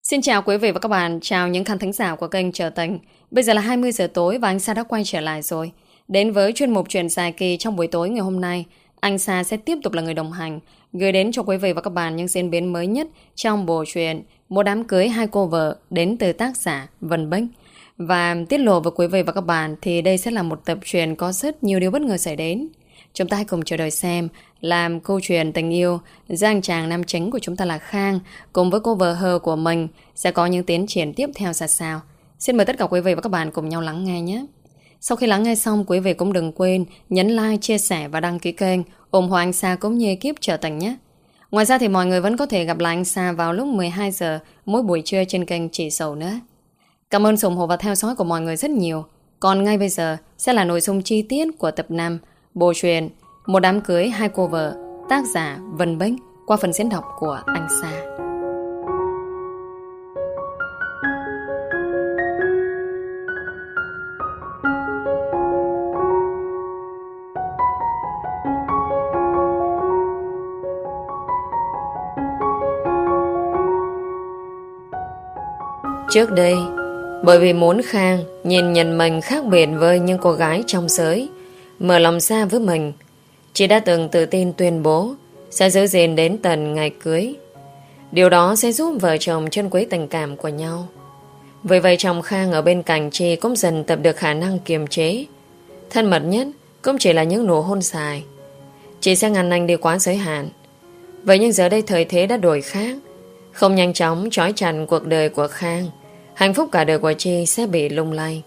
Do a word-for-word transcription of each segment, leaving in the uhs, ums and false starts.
Xin chào quý vị và các bạn, chào những khán thính giả của kênh Trở Tình. Bây giờ là hai mươi giờ tối và anh Sa đã quay trở lại rồi. Đến với chuyên mục Chuyện dài kỳ trong buổi tối ngày hôm nay, anh Sa sẽ tiếp tục là người đồng hành, gửi đến cho quý vị và các bạn những diễn biến mới nhất trong bộ truyện Một đám cưới hai cô vợ đến từ tác giả Vân Bích. Và tiết lộ với quý vị và các bạn thì đây sẽ là một tập truyện có rất nhiều điều bất ngờ xảy đến. Chúng ta hãy cùng chờ đợi xem làm câu chuyện tình yêu giữa anh chàng nam chính của chúng ta là Khang cùng với cô vợ hờ của mình sẽ có những tiến triển tiếp theo ra sao. Xin mời tất cả quý vị và các bạn cùng nhau lắng nghe nhé. Sau khi lắng nghe xong, quý vị cũng đừng quên nhấn like, chia sẻ và đăng ký kênh ủng hộ anh Sa cũng như ekip Trở Tình nhé. Ngoài ra thì mọi người vẫn có thể gặp lại anh Sa vào lúc mười hai giờ mỗi buổi trưa trên kênh Chị Sầu nữa. Cảm ơn sự ủng hộ và theo dõi của mọi người rất nhiều. Còn ngay bây giờ sẽ là nội dung chi tiết của tập năm bộ truyện Một đám cưới hai cô vợ, tác giả Vân Bích, qua phần diễn đọc của anh Sa. Trước đây, bởi vì muốn Khang nhìn nhận mình khác biệt với những cô gái trong giới, mở lòng xa với mình, chị đã từng tự tin tuyên bố sẽ giữ gìn đến tận ngày cưới. Điều đó sẽ giúp vợ chồng trân quý tình cảm của nhau. Vì vậy chồng Khang ở bên cạnh chị cũng dần tập được khả năng kiềm chế. Thân mật nhất cũng chỉ là những nụ hôn dài. Chị sẽ ngăn anh đi quá giới hạn. Vậy nhưng giờ đây thời thế đã đổi khác. Không nhanh chóng trói chặt cuộc đời của Khang, hạnh phúc cả đời của chị sẽ bị lung lay.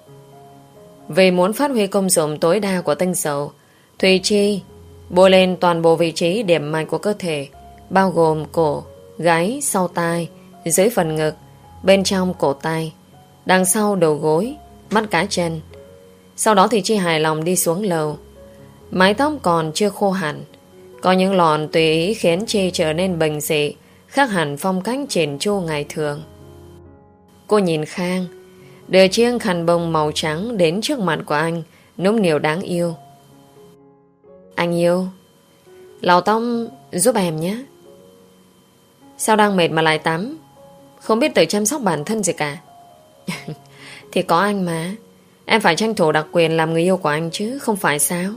Vì muốn phát huy công dụng tối đa của tinh dầu, Thùy Chi bôi lên toàn bộ vị trí điểm mạnh của cơ thể, bao gồm cổ, gáy, sau tai, dưới phần ngực, bên trong cổ tay, đằng sau đầu gối, mắt cá chân. Sau đó thì Chi hài lòng đi xuống lầu. Mái tóc còn chưa khô hẳn, có những lọn tùy ý khiến Chi trở nên bình dị, khác hẳn phong cách chỉn chu ngày thường. Cô nhìn Khang, đưa chiếc khăn bông màu trắng đến trước mặt của anh, nũng nịu đáng yêu. Anh yêu, lau tóc giúp em nhé. Sao đang mệt mà lại tắm, không biết tự chăm sóc bản thân gì cả. Thì có anh mà, em phải tranh thủ đặc quyền làm người yêu của anh chứ, không phải sao?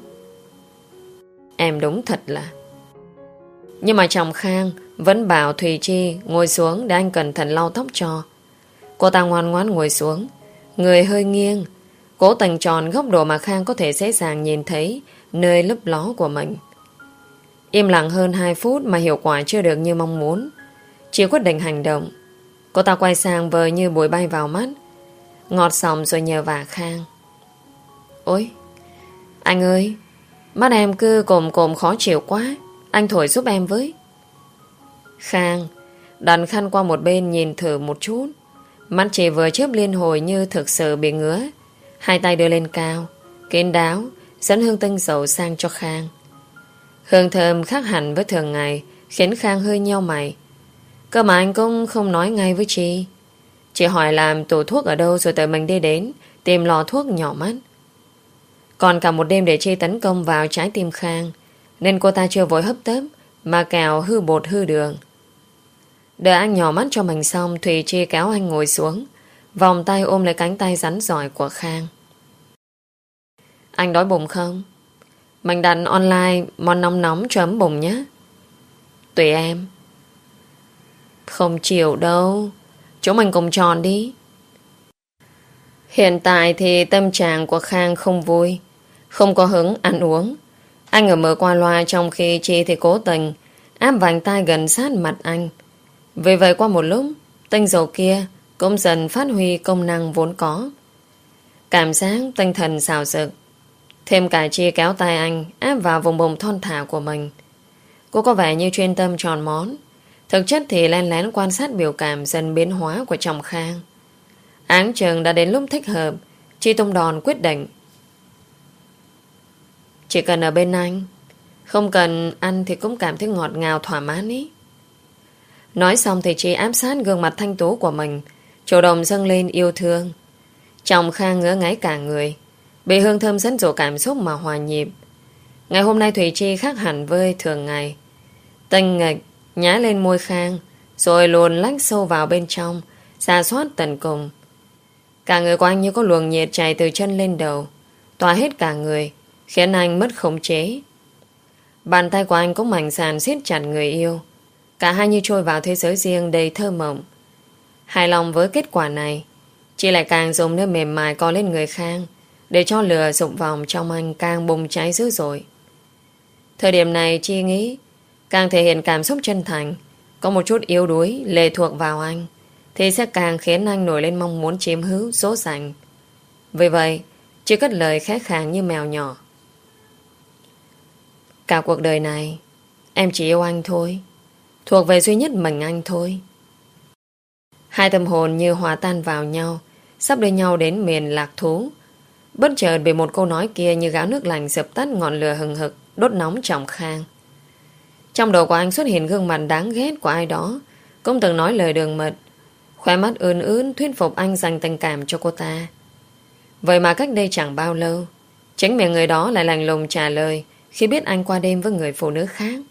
Em đúng thật là. Nhưng mà chồng Khang vẫn bảo Thùy Chi ngồi xuống để anh cẩn thận lau tóc cho. Cô ta ngoan ngoãn ngồi xuống, người hơi nghiêng, cố tình tròn góc độ mà Khang có thể dễ dàng nhìn thấy nơi lấp ló của mình. Im lặng hơn hai phút mà hiệu quả chưa được như mong muốn. Chỉ quyết định hành động. Cô ta quay sang vờ như bụi bay vào mắt, ngọt sòng rồi nhờ vả Khang. Ôi, anh ơi, mắt em cứ cồm cồm khó chịu quá, anh thổi giúp em với. Khang đặt khăn qua một bên nhìn thử một chút. Mắt chỉ vừa chớp liên hồi như thực sự bị ngứa. Hai tay đưa lên cao, kín đáo, dẫn hương tinh dầu sang cho Khang. Hương thơm khác hẳn với thường ngày, khiến Khang hơi nheo mày. Cơ mà anh cũng không nói ngay với chị. Chị hỏi làm tủ thuốc ở đâu rồi tự mình đi đến tìm lò thuốc nhỏ mắt. Còn cả một đêm để Chi tấn công vào trái tim Khang, nên cô ta chưa vội hấp tấp mà cào hư bột hư đường. Đợi anh nhỏ mắt cho mình xong, Thùy Chi kéo anh ngồi xuống, vòng tay ôm lấy cánh tay rắn giỏi của Khang. Anh đói bụng không? Mình đặt online món nóng nóng cho ấm bụng nhé. Tùy em. Không chịu đâu, chúng mình cùng tròn đi. Hiện tại thì tâm trạng của Khang không vui, không có hứng ăn uống. Anh ở mở qua loa, trong khi Chi thì cố tình áp vành tay gần sát mặt anh. Vì vậy qua một lúc, tinh dầu kia cũng dần phát huy công năng vốn có. Cảm giác tinh thần xào rực. Thêm cả Chi kéo tay anh áp vào vùng bụng thon thả của mình. Cô có vẻ như chuyên tâm tròn món, thực chất thì len lén quan sát biểu cảm dần biến hóa của chồng Khang. Áng chừng đã đến lúc thích hợp, Chi tung đòn quyết định. Chỉ cần ở bên anh, không cần ăn thì cũng cảm thấy ngọt ngào thỏa mãn ý. Nói xong thì Chi áp sát gương mặt thanh tú của mình, chủ động dâng lên yêu thương. Chồng Khang ngỡ ngáy cả người, bị hương thơm dẫn dụ cảm xúc mà hòa nhịp. Ngày hôm nay Thùy Chi khác hẳn với thường ngày. Tinh nghịch nhá lên môi Khang, rồi luồn lách sâu vào bên trong, rà soát tận cùng. Cả người của anh như có luồng nhiệt chảy từ chân lên đầu, tỏa hết cả người, khiến anh mất khống chế. Bàn tay của anh cũng mạnh dạn siết chặt người yêu. Cả hai như trôi vào thế giới riêng đầy thơ mộng. Hài lòng với kết quả này, chị lại càng dùng nơi mềm mại co lên người Khang, để cho lửa rụng vòng trong anh càng bùng cháy dữ dội. Thời điểm này chị nghĩ càng thể hiện cảm xúc chân thành, có một chút yếu đuối lệ thuộc vào anh, thì sẽ càng khiến anh nổi lên mong muốn chiếm hữu, dỗ dành. Vì vậy, chị cất lời khẽ khàng như mèo nhỏ. Cả cuộc đời này, em chỉ yêu anh thôi, thuộc về duy nhất mình anh thôi. Hai tâm hồn như hòa tan vào nhau, sắp đưa nhau đến miền lạc thú. Bất chợt bị một câu nói kia như gáo nước lạnh dập tắt ngọn lửa hừng hực, đốt nóng Trọng Khang. Trong đầu của anh xuất hiện gương mặt đáng ghét của ai đó, cũng từng nói lời đường mật, khóe mắt ươn ướn thuyết phục anh dành tình cảm cho cô ta. Vậy mà cách đây chẳng bao lâu, chính miệng người đó lại lạnh lùng trả lời khi biết anh qua đêm với người phụ nữ khác.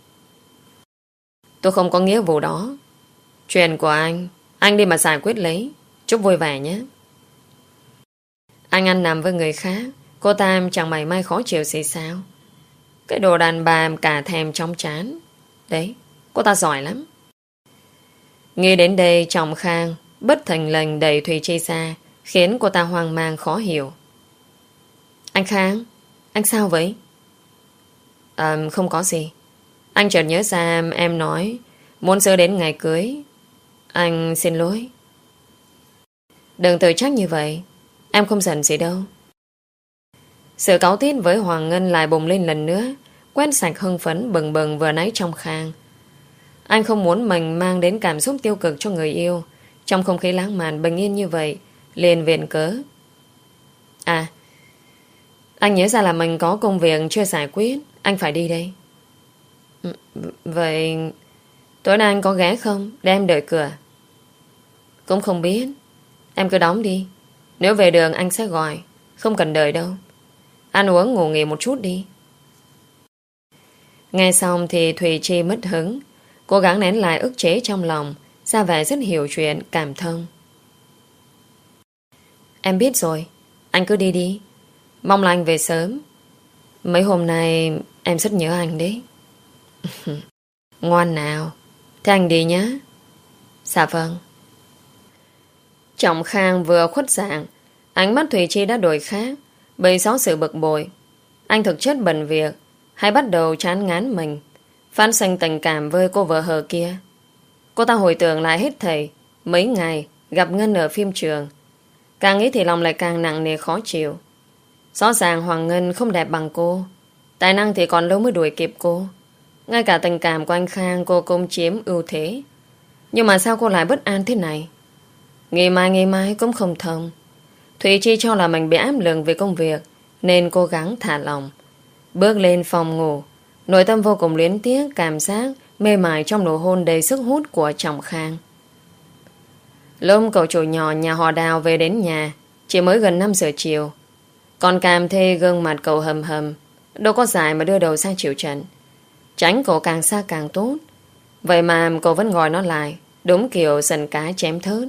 Tôi không có nghĩa vụ đó. Chuyện của anh, anh đi mà giải quyết lấy. Chúc vui vẻ nhé. Anh ăn nằm với người khác, cô ta chẳng mảy may khó chịu gì sao? Cái đồ đàn bà cả thèm trong chán. Đấy, cô ta giỏi lắm. Nghĩ đến đây Trọng Khang bất thình lình đẩy Thùy Chi ra, khiến cô ta hoang mang khó hiểu. Anh Khang, anh sao vậy? À, không có gì. Anh chợt nhớ ra em nói muốn sớm đến ngày cưới. Anh xin lỗi. Đừng tự trách như vậy. Em không giận gì đâu. Sự cáu tiết với Hoàng Ngân lại bùng lên lần nữa, quét sạch hưng phấn bừng bừng vừa nãy trong Khang. Anh không muốn mình mang đến cảm xúc tiêu cực cho người yêu. Trong không khí lãng mạn bình yên như vậy, liền viện cớ. À, anh nhớ ra là mình có công việc chưa giải quyết, anh phải đi đây. Vậy tối nay anh có ghé không? Để em đợi cửa. Cũng không biết. Em cứ đóng đi. Nếu về đường anh sẽ gọi. Không cần đợi đâu. Ăn uống ngủ nghỉ một chút đi. Nghe xong thì Thùy Chi mất hứng, cố gắng nén lại ức chế trong lòng, ra vẻ rất hiểu chuyện, cảm thông. Em biết rồi. Anh cứ đi đi. Mong là anh về sớm. Mấy hôm nay em rất nhớ anh đấy. Ngoan nào. Thế anh đi nhé. Dạ vâng. Trọng Khang vừa khuất dạng, ánh mắt Thùy Chi đã đổi khác, bởi rõ sự bực bội. Anh thực chất bận việc, hay bắt đầu chán ngán mình, phát sinh tình cảm với cô vợ hờ kia. Cô ta hồi tưởng lại hết thảy mấy ngày gặp Ngân ở phim trường. Càng nghĩ thì lòng lại càng nặng nề khó chịu. Rõ ràng Hoàng Ngân không đẹp bằng cô, tài năng thì còn lâu mới đuổi kịp cô. Ngay cả tình cảm của anh Khang cô cũng chiếm ưu thế. Nhưng mà sao cô lại bất an thế này? Ngày mai ngày mai cũng không thông. Thùy Chi cho là mình bị áp lực về công việc, nên cố gắng thả lòng. Bước lên phòng ngủ, nội tâm vô cùng luyến tiếc cảm giác mê mải trong nụ hôn đầy sức hút của Trọng Khang. Lúc cậu chủ nhỏ nhà họ Đào về đến nhà, chỉ mới gần năm giờ chiều. Còn Cam thê gương mặt cậu hầm hầm, đâu có dài mà đưa đầu sang chịu trận. Tránh cậu càng xa càng tốt. Vậy mà cậu vẫn gọi nó lại, đúng kiểu sần cá chém thớt.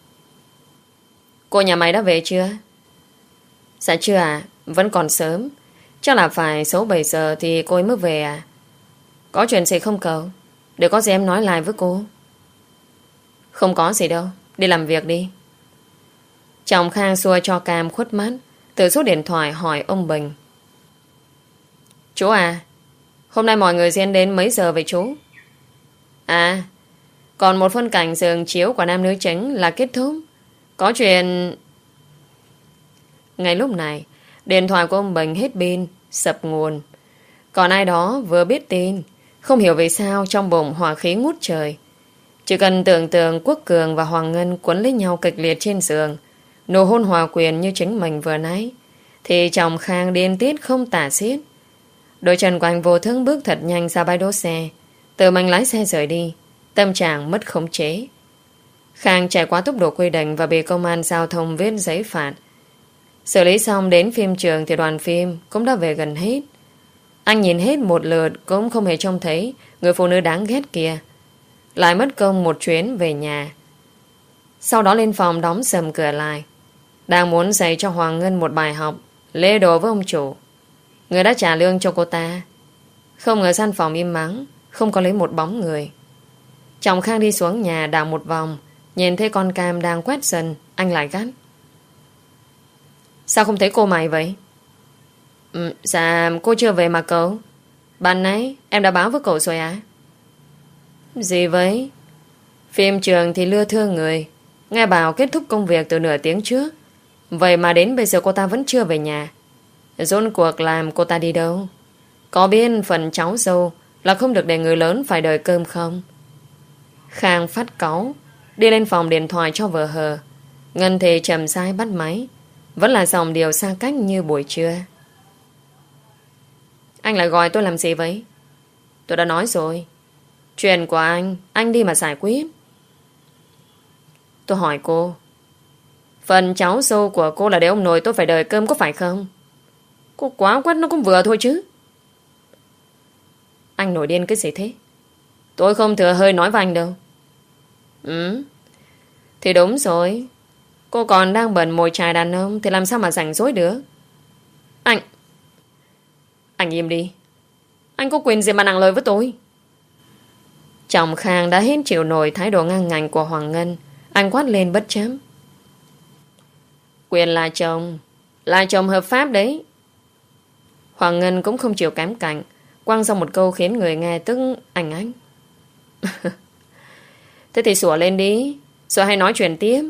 Cô nhà mày đã về chưa? Dạ chưa à, vẫn còn sớm. Chắc là phải sáu bảy giờ thì cô ấy mới về à. Có chuyện gì không cậu? Để có gì em nói lại với cô. Không có gì đâu, đi làm việc đi. Chồng Khang xua cho Cam khuất mắt, tự rút điện thoại hỏi ông Bình. Chú à, hôm nay mọi người diễn đến mấy giờ vậy chú? À, còn một phân cảnh giường chiếu của nam nữ chính là kết thúc. Có chuyện... Ngay lúc này, điện thoại của ông Bình hết pin, sập nguồn. Còn ai đó vừa biết tin, không hiểu vì sao trong bụng hỏa khí ngút trời. Chỉ cần tưởng tượng Quốc Cường và Hoàng Ngân quấn lấy nhau kịch liệt trên giường, nụ hôn hòa quyền như chính mình vừa nãy, thì chồng Khang điên tiết không tả xiết. Đôi chân của anh vô thức bước thật nhanh ra bãi đỗ xe, tự mình lái xe rời đi, tâm trạng mất khống chế. Khang chạy quá tốc độ quy định và bị công an giao thông viết giấy phạt. Xử lý xong đến phim trường thì đoàn phim cũng đã về gần hết. Anh nhìn hết một lượt cũng không hề trông thấy người phụ nữ đáng ghét kia. lại mất công một chuyến về nhà. Sau đó lên phòng đóng sầm cửa lại, đang muốn dạy cho Hoàng Ngân một bài học lễ độ với ông chủ, người đã trả lương cho cô ta. Không ngờ gian phòng im mắng, không có lấy một bóng người. Chồng Khang đi xuống nhà đảo một vòng, nhìn thấy con Cam đang quét sân, anh lại gắt: Sao không thấy cô mày vậy? Ừ, dạ cô chưa về mà cậu. Ban nãy em đã báo với cậu rồi à? Gì vậy? Phim trường thì lưa thưa người, nghe bảo kết thúc công việc từ nửa tiếng trước. Vậy mà đến bây giờ cô ta vẫn chưa về nhà. Rốt cuộc làm cô ta đi đâu? Có biết phần cháu dâu là không được để người lớn phải đợi cơm không? Khang phát cáu, đi lên phòng điện thoại cho vợ hờ. Ngân thì trầm sai bắt máy, vẫn là dòng điều xa cách như buổi trưa. Anh lại gọi tôi làm gì vậy? Tôi đã nói rồi, chuyện của anh, anh đi mà giải quyết. Tôi hỏi cô, phần cháu dâu của cô là để ông nội tôi phải đợi cơm có phải không? Cô quá quát nó cũng vừa thôi chứ. Anh nổi điên cái gì thế? Tôi không thừa hơi nói với anh đâu. Ừ, thì đúng rồi. Cô còn đang bận mồi chài đàn ông thì làm sao mà rảnh rỗi được? Anh Anh im đi. Anh có quyền gì mà nặng lời với tôi? Chồng Khang đã hết chịu nổi thái độ ngang ngạnh của Hoàng Ngân. Anh quát lên bất chấp: Quyền là chồng, là chồng hợp pháp đấy. Hoàng Ngân cũng không chịu kém cạnh, quăng ra một câu khiến người nghe tức ảnh ánh. Thế thì sủa lên đi, rồi hay nói chuyện tiếp.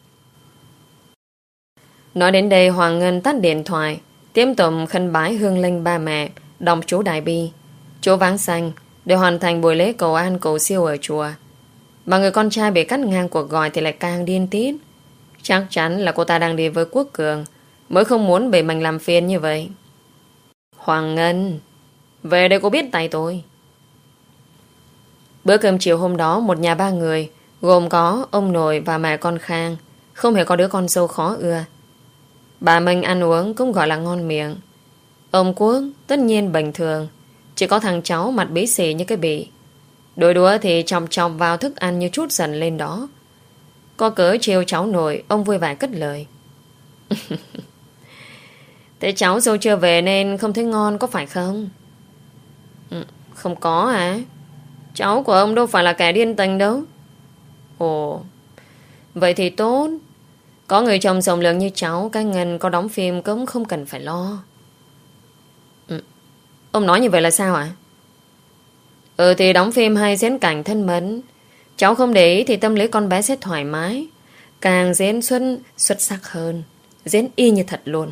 Nói đến đây Hoàng Ngân tắt điện thoại, tiếp tục khấn bái hương linh ba mẹ, đọc chú Đại Bi, chú Váng Xanh để hoàn thành buổi lễ cầu an cầu siêu ở chùa. Mà người con trai bị cắt ngang cuộc gọi thì lại càng điên tiết. Chắc chắn là cô ta đang đi với Quốc Cường, mới không muốn bị mình làm phiền như vậy. Hoàng Ngân, về đây cô biết tay tôi. Bữa cơm chiều hôm đó, một nhà ba người, gồm có ông nội và mẹ con Khang, không hề có đứa con dâu khó ưa. Bà mình ăn uống cũng gọi là ngon miệng. Ông Quốc tất nhiên bình thường, chỉ có thằng cháu mặt bí xì như cái bị. Đôi đũa thì chòng chòng vào thức ăn như chút dần lên đó. Có cớ chiều cháu nội, ông vui vẻ cất lời. Thế cháu dâu chưa về nên không thấy ngon có phải không? Ừ, không có à? Cháu của ông đâu phải là kẻ điên tình đâu. Ồ, vậy thì tốt. Có người chồng rộng lượng như cháu, cái Ngân có đóng phim cũng không cần phải lo. Ừ, ông nói như vậy là sao ạ? Ừ thì đóng phim hay diễn cảnh thân mật, cháu không để ý thì tâm lý con bé sẽ thoải mái. Càng diễn xuất xuất sắc hơn, diễn y như thật luôn.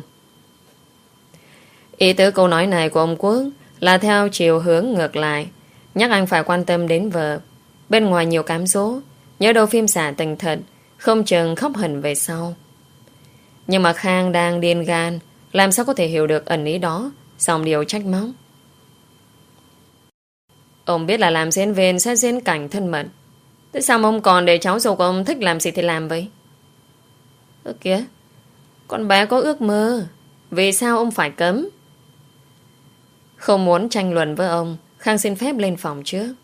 Ý tứ câu nói này của ông Quốc là theo chiều hướng ngược lại, nhắc anh phải quan tâm đến vợ. Bên ngoài nhiều cám dỗ, nhớ đâu phim xả tình thật, không chừng khóc hẳn về sau. Nhưng mà Khang đang điên gan, làm sao có thể hiểu được ẩn ý đó, xong điều trách móc. Ông biết là làm diễn viên sẽ diễn cảnh thân mật, thế sao mà ông còn để cháu dâu của ông thích làm gì thì làm vậy? Ơ kìa, con bé có ước mơ, vì sao ông phải cấm? Không muốn tranh luận với ông, Khang xin phép lên phòng trước.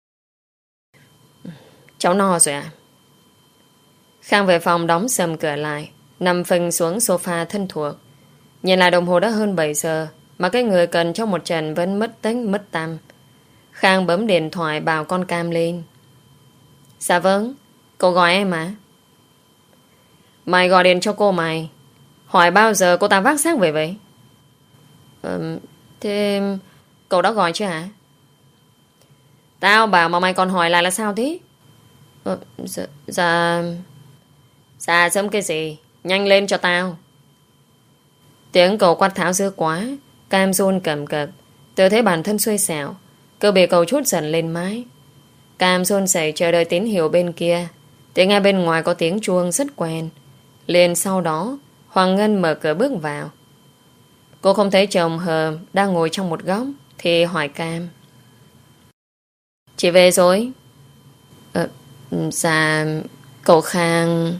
Cháu no rồi à? Khang về phòng đóng sầm cửa lại, nằm phình xuống sofa thân thuộc. Nhìn lại đồng hồ đã hơn bảy giờ, mà cái người cần cho một trận vẫn mất tích mất tăm. Khang bấm điện thoại bảo con Cam lên. Dạ vâng, cậu gọi em à? Mày gọi điện cho cô mày, hỏi bao giờ cô ta vác xác về vậy? Ừ, thế cậu đã gọi chưa hả? Tao bảo mà mày còn hỏi lại là sao thế? Ừ, dạ, dạ... Dạ sớm cái gì, nhanh lên cho tao. Tiếng cậu quát tháo dữ quá, Cam run cầm cập, tự thấy bản thân xuôi xẻo, cơ bị cậu chút dần lên mái. Cam run rẩy chờ đợi tín hiệu bên kia, thì nghe bên ngoài có tiếng chuông rất quen. Liền sau đó Hoàng Ngân mở cửa bước vào. Cô không thấy chồng Hờ đang ngồi trong một góc thì hỏi Cam. Chị về rồi? Ờ, dạ cậu Khang...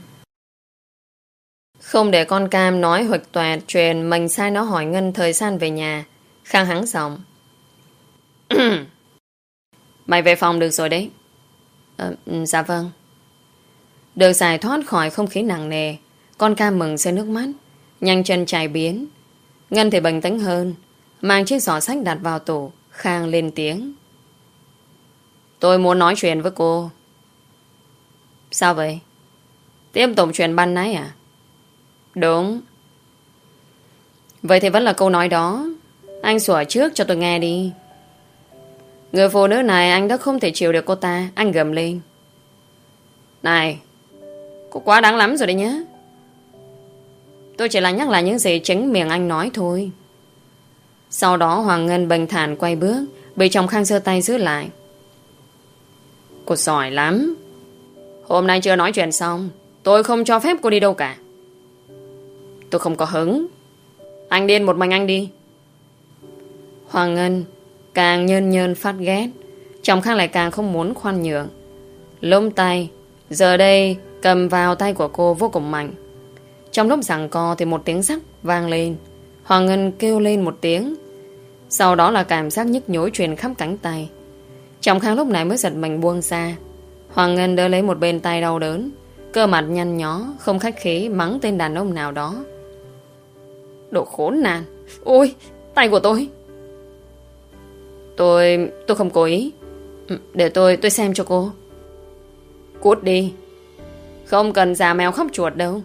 Không để con Cam nói huỵch toẹt chuyện mình sai nó hỏi Ngân thời gian về nhà, Khang hắng giọng. Mày về phòng được rồi đấy. À, dạ vâng. Được giải thoát khỏi không khí nặng nề, con Cam mừng rơi nước mắt, nhanh chân chạy biến. Ngân thì bình tĩnh hơn, mang chiếc giỏ sách đặt vào tủ. Khang lên tiếng: Tôi muốn nói chuyện với cô. Sao vậy? Tiếp tục chuyện ban nãy à? Đúng. Vậy thì vẫn là câu nói đó. Anh sủa trước cho tôi nghe đi. Người phụ nữ này anh đã không thể chịu được cô ta. Anh gầm lên: Này, cô quá đáng lắm rồi đấy nhé. Tôi chỉ là nhắc lại những gì chính miệng anh nói thôi. Sau đó Hoàng Ngân bình thản quay bước, bị chồng Khang giơ tay giữ lại. Cô giỏi lắm. Hôm nay chưa nói chuyện xong, tôi không cho phép cô đi đâu cả. Tôi không có hứng. Anh điên một mình anh đi. Hoàng Ngân càng nhơn nhơn phát ghét, chồng Khang lại càng không muốn khoan nhượng. Lông tay giờ đây cầm vào tay của cô vô cùng mạnh. Trong lúc giằng co thì một tiếng rắc vang lên. Hoàng Ngân kêu lên một tiếng. Sau đó là cảm giác nhức nhối truyền khắp cánh tay. Chồng Khang lúc này mới giật mình buông ra. Hoàng Ngân đỡ lấy một bên tay đau đớn, cơ mặt nhăn nhó, không khách khí mắng tên đàn ông nào đó. Đồ khốn nạn. Ôi, tay của tôi. Tôi, tôi không cố ý. Để tôi, tôi xem cho cô. Cút đi. Không cần giả mèo khóc chuột đâu.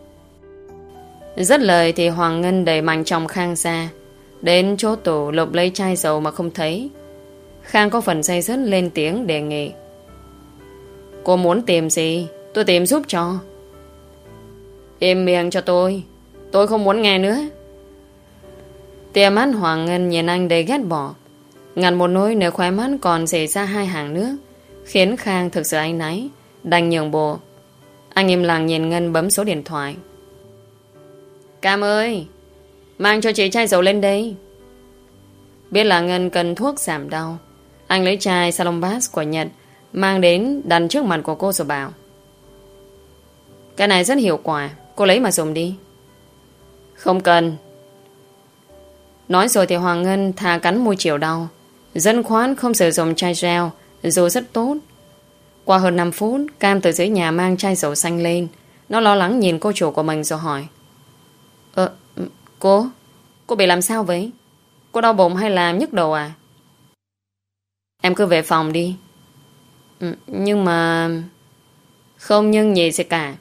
Dứt lời thì Hoàng Ngân đẩy mạnh chồng Khang ra, đến chỗ tủ lục lấy chai dầu mà không thấy. Khang có phần say dứt lên tiếng đề nghị: Cô muốn tìm gì, tôi tìm giúp cho. Im miệng cho tôi. Tôi không muốn nghe nữa. Tia mắt Hoàng Ngân nhìn anh đầy ghét bỏ. Ngặt một nỗi nếu khóe mắt còn rỉ ra hai hàng nước, khiến Khang thực sự áy náy, đành nhường bộ. Anh im lặng nhìn Ngân bấm số điện thoại. Cam ơi, mang cho chị chai dầu lên đây. Biết là Ngân cần thuốc giảm đau, anh lấy chai Salonpas của Nhật mang đến đặt trước mặt của cô rồi bảo: Cái này rất hiệu quả, cô lấy mà dùng đi. Không cần. Nói rồi thì Hoàng Ngân thà cắn môi chịu đau, dân khoán không sử dụng chai gel dù rất tốt. Qua hơn năm phút, Cam từ dưới nhà mang chai dầu xanh lên. Nó lo lắng nhìn cô chủ của mình rồi hỏi: Ờ, cô Cô bị làm sao vậy? Cô đau bụng hay là nhức đầu à? Em cứ về phòng đi. Ừ, nhưng mà... Không nhưng gì gì cả.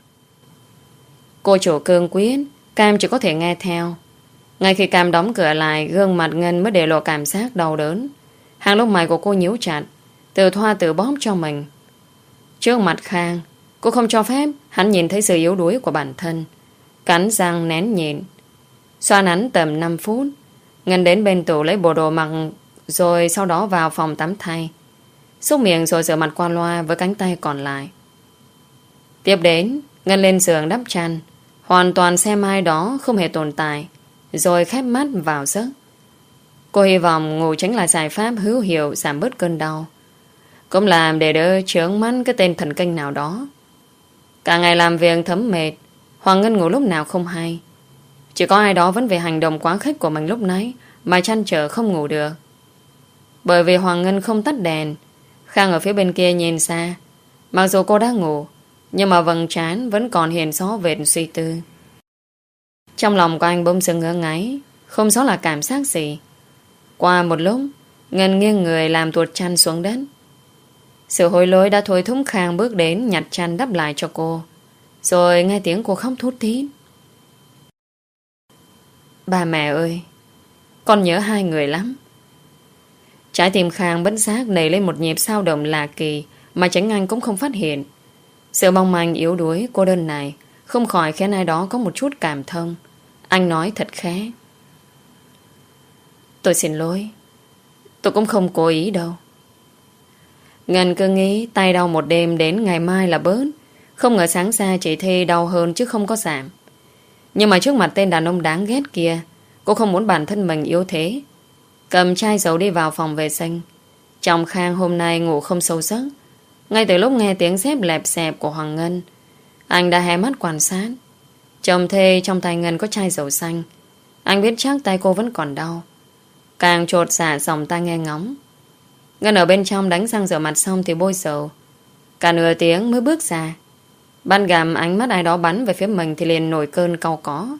Cô chủ cương quyết, Cam chỉ có thể nghe theo. Ngay khi Cam đóng cửa lại, gương mặt Ngân mới để lộ cảm giác đau đớn. Hàng lông mày của cô nhíu chặt, từ thoa từ bóp cho mình. Trước mặt Khang, cô không cho phép hắn nhìn thấy sự yếu đuối của bản thân. Cắn răng nén nhịn. Xoa nắn tầm năm phút, Ngân đến bên tủ lấy bộ đồ mặc, rồi sau đó vào phòng tắm thay, xúc miệng rồi rửa mặt qua loa với cánh tay còn lại. Tiếp đến, Ngân lên giường đắp chăn, hoàn toàn xem ai đó không hề tồn tại, rồi khép mắt vào giấc. Cô hy vọng ngủ chính là giải pháp hữu hiệu giảm bớt cơn đau, cũng làm để đỡ chướng mắt cái tên thần kinh nào đó. Cả ngày làm việc thấm mệt, Hoàng Ngân ngủ lúc nào không hay. Chỉ có ai đó vẫn vì hành động quá khích của mình lúc nãy mà trăn trở không ngủ được. Bởi vì Hoàng Ngân không tắt đèn, Khang ở phía bên kia nhìn xa. Mặc dù cô đã ngủ, nhưng mà vầng trán vẫn còn hiện rõ vệt suy tư. Trong lòng của anh bỗng dưng ngỡ ngáy, không rõ là cảm giác gì. Qua một lúc, Ngân nghiêng người làm tuột chăn xuống đất. Sự hối lỗi đã thôi thúc Khang bước đến nhặt chăn đắp lại cho cô. Rồi nghe tiếng cô khóc thút thít. Ba mẹ ơi, con nhớ hai người lắm. Trái tim Khang bất giác nảy lên một nhịp sao động lạ kỳ mà chính anh cũng không phát hiện. Sự mong manh yếu đuối cô đơn này không khỏi khiến ai đó có một chút cảm thông. Anh nói thật khẽ: Tôi xin lỗi, tôi cũng không cố ý đâu. Ngân cứ nghĩ tay đau một đêm đến ngày mai là bớt. Không ngờ sáng ra chỉ thấy đau hơn chứ không có giảm. Nhưng mà trước mặt tên đàn ông đáng ghét kia, cô không muốn bản thân mình yếu thế. Cầm chai dầu đi vào phòng vệ sinh. Chồng Khang hôm nay ngủ không sâu giấc. Ngay từ lúc nghe tiếng dép lẹp xẹp của Hoàng Ngân, anh đã hé mắt quan sát. Chồng thê trong tay Ngân có chai dầu xanh. Anh biết chắc tay cô vẫn còn đau. Càng chột dạ dòng tai nghe ngóng. Ngân ở bên trong đánh răng rửa mặt xong thì bôi dầu. Cả nửa tiếng mới bước ra. Ban gàm ánh mắt ai đó bắn về phía mình thì liền nổi cơn cau có.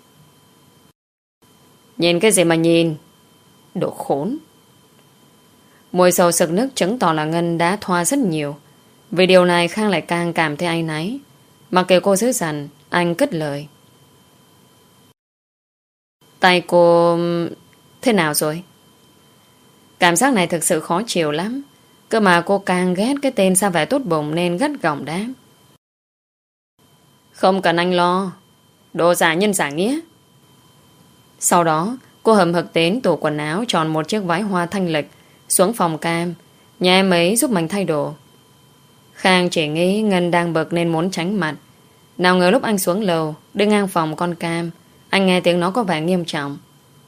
Nhìn cái gì mà nhìn? Đồ khốn. Mùi sầu sực nước chứng tỏ là Ngân đã thoa rất nhiều. Vì điều này Khang lại càng cảm thấy áy náy. Mặc kệ cô giữ dằn, anh cất lời. Tay cô thế nào rồi? Cảm giác này thực sự khó chịu lắm. Cơ mà cô càng ghét cái tên sao vẻ tốt bụng nên gắt gỏng đáp. Không cần anh lo. Đồ giả nhân giả nghĩa. Sau đó cô hầm hực đến tủ quần áo, chọn một chiếc váy hoa thanh lịch, xuống phòng cam, nhà em ấy giúp mình thay đồ. Khang chỉ nghĩ Ngân đang bực nên muốn tránh mặt. Nào ngờ lúc anh xuống lầu đi ngang phòng con cam, anh nghe tiếng nó có vẻ nghiêm trọng.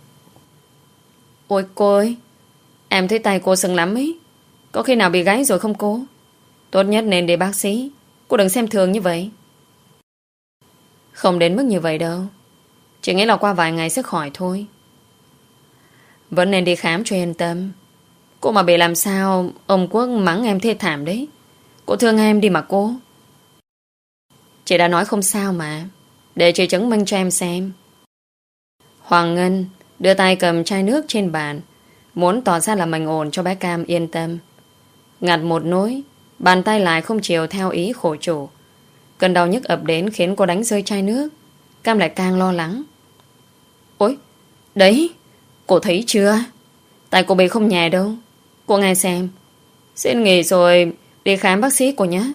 Ôi cô ơi, em thấy tay cô sưng lắm ấy. Có khi nào bị gãy rồi không cô? Tốt nhất nên đi bác sĩ. Cô đừng xem thường như vậy. Không đến mức như vậy đâu. Chỉ nghĩ là qua vài ngày sẽ khỏi thôi. Vẫn nên đi khám cho yên tâm. Cô mà bị làm sao ông Quốc mắng em thê thảm đấy. Cô thương em đi mà cô. Chị đã nói không sao mà. Để chị chứng minh cho em xem. Hoàng Ngân đưa tay cầm chai nước trên bàn, muốn tỏ ra là mình ổn cho bé Cam yên tâm. Ngặt một nỗi, bàn tay lại không chiều theo ý khổ chủ. Cơn đau nhức ập đến khiến cô đánh rơi chai nước. Cam lại càng lo lắng. Ôi, đấy, cô thấy chưa? Tay cô bị không nhẹ đâu. Cô nghe xem. Xin nghỉ rồi đi khám bác sĩ cô nhé.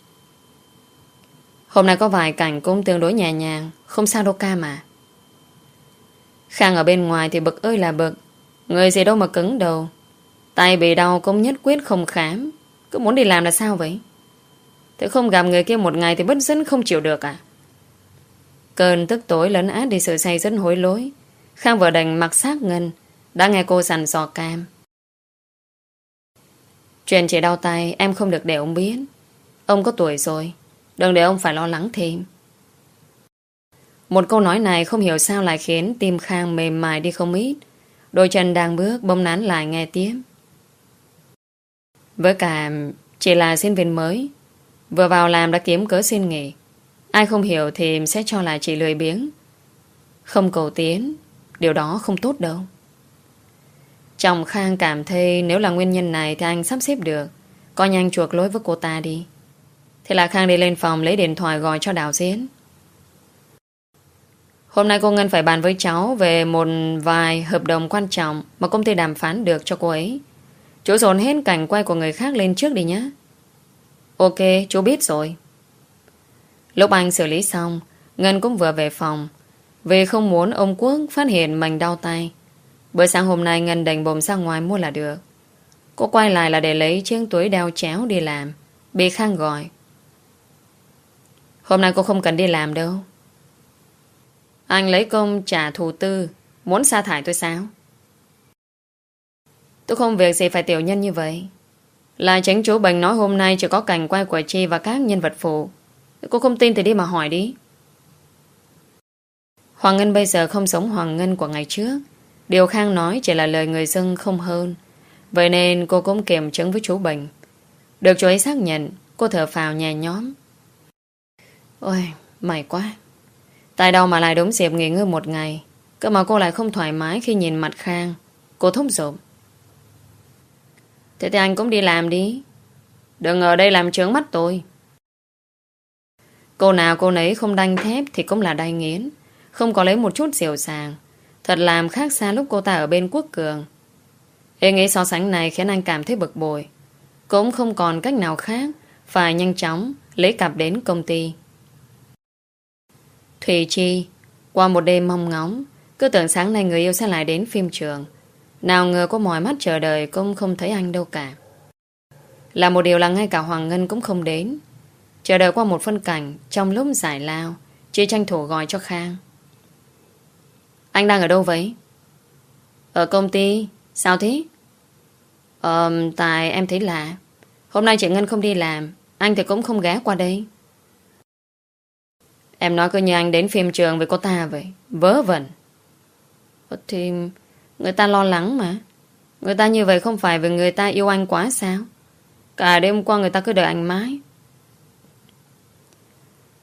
Hôm nay có vài cảnh cũng tương đối nhẹ nhàng, không sao đâu Cam mà. Khang ở bên ngoài thì bực ơi là bực. Người gì đâu mà cứng đầu. Tay bị đau cũng nhất quyết không khám. Cứ muốn đi làm là sao vậy? Thế không gặp người kia một ngày thì bất dẫn không chịu được à? Cơn tức tối lấn át đi sự say rất hối lỗi. Khang vừa đành mặc xác Ngân, đã nghe cô sẵn sò Cam. Chuyện chị đau tay em không được để ông biết. Ông có tuổi rồi, đừng để ông phải lo lắng thêm. Một câu nói này không hiểu sao lại khiến tim Khang mềm mại đi không ít. Đôi chân đang bước bỗng nán lại nghe tiếp. Với cả chị là sinh viên mới, vừa vào làm đã kiếm cớ xin nghỉ. Ai không hiểu thì sẽ cho là chị lười biếng, không cầu tiến. Điều đó không tốt đâu. Chồng Khang cảm thấy nếu là nguyên nhân này thì anh sắp xếp được, coi nhanh chuộc lỗi với cô ta đi. Thế là Khang đi lên phòng lấy điện thoại gọi cho Đào Diễn. Hôm nay cô Ngân phải bàn với cháu về một vài hợp đồng quan trọng mà công ty đàm phán được cho cô ấy. Chú dồn hết cảnh quay của người khác lên trước đi nhé. Ok, chú biết rồi. Lúc anh xử lý xong, Ngân cũng vừa về phòng. Vì không muốn ông Quốc phát hiện mình đau tay, bữa sáng hôm nay Ngân đành bồm ra ngoài mua là được. Cô quay lại là để lấy chiếc túi đeo chéo đi làm. Bị Khang gọi. Hôm nay cô không cần đi làm đâu. Anh lấy công trả thù tư, muốn sa thải tôi sao? Tôi không việc gì phải tiểu nhân như vậy. Là chính chú Bình nói hôm nay chỉ có cảnh quay của Chi và các nhân vật phụ. Cô không tin thì đi mà hỏi đi. Hoàng Ngân bây giờ không giống Hoàng Ngân của ngày trước. Điều Khang nói chỉ là lời người dân không hơn. Vậy nên cô cũng kiểm chứng với chú Bình. Được chú ấy xác nhận, cô thở phào nhẹ nhõm. Ôi, may quá. Tại đâu mà lại đúng dịp nghỉ ngơi một ngày. Cơ mà cô lại không thoải mái khi nhìn mặt Khang. Cô thúc giục. Thế thì anh cũng đi làm đi. Đừng ở đây làm trướng mắt tôi. Cô nào cô nấy không đanh thép thì cũng là đay nghiến. Không có lấy một chút dịu sàng. Thật làm khác xa lúc cô ta ở bên Quốc Cường. Ý nghĩ so sánh này khiến anh cảm thấy bực bội. Cũng không còn cách nào khác, phải nhanh chóng lấy cặp đến công ty. Thùy Chi qua một đêm mong ngóng, cứ tưởng sáng nay người yêu sẽ lại đến phim trường. Nào ngờ cô mỏi mắt chờ đợi cũng không thấy anh đâu cả. Là một điều là ngay cả Hoàng Ngân cũng không đến. Chờ đợi qua một phân cảnh, trong lúc giải lao Chi tranh thủ gọi cho Khang. Anh đang ở đâu vậy? Ở công ty. Sao thế? Ờ, tại em thấy lạ. Hôm nay chị Ngân không đi làm, anh thì cũng không ghé qua đây. Em nói cứ như anh đến phim trường với cô ta vậy. Vớ vẩn. Thì người ta lo lắng mà. Người ta như vậy không phải vì người ta yêu anh quá sao? Cả đêm qua người ta cứ đợi anh mãi.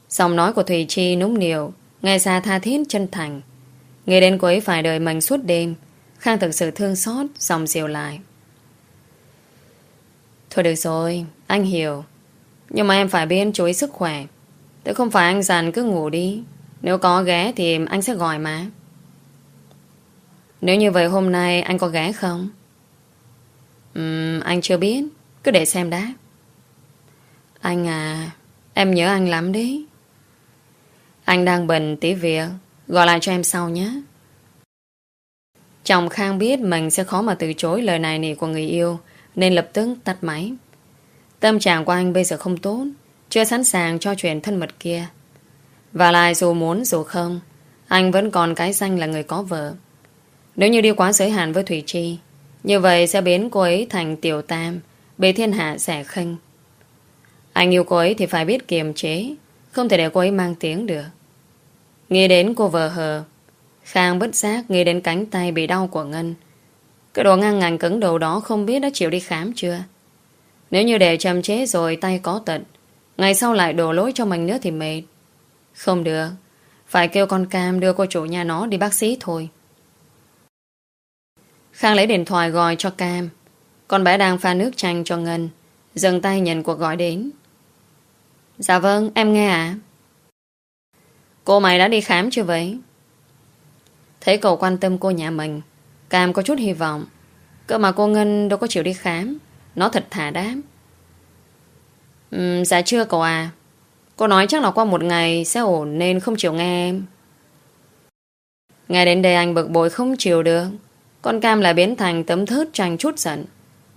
Giọng nói của Thùy Chi nũng nịu, nghe xa tha thiết chân thành. Nghĩ đến cô ấy phải đợi mình suốt đêm, Khang thực sự thương xót, giọng dịu lại. Thôi được rồi, anh hiểu. Nhưng mà em phải biết chú ý sức khỏe. Thế không phải anh dặn cứ ngủ đi. Nếu có ghé thì anh sẽ gọi mà. Nếu như vậy hôm nay anh có ghé không? Uhm, anh chưa biết. Cứ để xem đã. Anh à, em nhớ anh lắm đấy. Anh đang bận tí việc, gọi lại cho em sau nhé. Chồng Khang biết mình sẽ khó mà từ chối lời này nỉ của người yêu, nên lập tức tắt máy. Tâm trạng của anh bây giờ không tốt, chưa sẵn sàng cho chuyện thân mật kia. Và lại dù muốn dù không, anh vẫn còn cái danh là người có vợ. Nếu như đi quá giới hạn với Thủy Chi, như vậy sẽ biến cô ấy thành tiểu tam, bị thiên hạ xẻ khinh. Anh yêu cô ấy thì phải biết kiềm chế, không thể để cô ấy mang tiếng được. Nghĩ đến cô vợ hờ, Khang bất giác nghĩ đến cánh tay bị đau của Ngân. Cái đồ ngang ngành cứng đầu đó không biết đã chịu đi khám chưa. Nếu như để chậm chế rồi tay có tật, ngày sau lại đổ lỗi cho mình nữa thì mệt. Không được, phải kêu con Cam đưa cô chủ nhà nó đi bác sĩ thôi. Khang lấy điện thoại gọi cho Cam. Con bé đang pha nước chanh cho Ngân, dừng tay nhận cuộc gọi đến. Dạ vâng, em nghe ạ. Cô mày đã đi khám chưa vậy? Thấy cậu quan tâm cô nhà mình, Cam có chút hy vọng. Cơ mà cô Ngân đâu có chịu đi khám. Nó thật thà đáp. uhm, Dạ chưa cậu à. Cô nói chắc là qua một ngày sẽ ổn nên không chịu nghe em. Nghe đến đây anh bực bội không chịu được. Con Cam lại biến thành tấm thớt cho anh chút giận.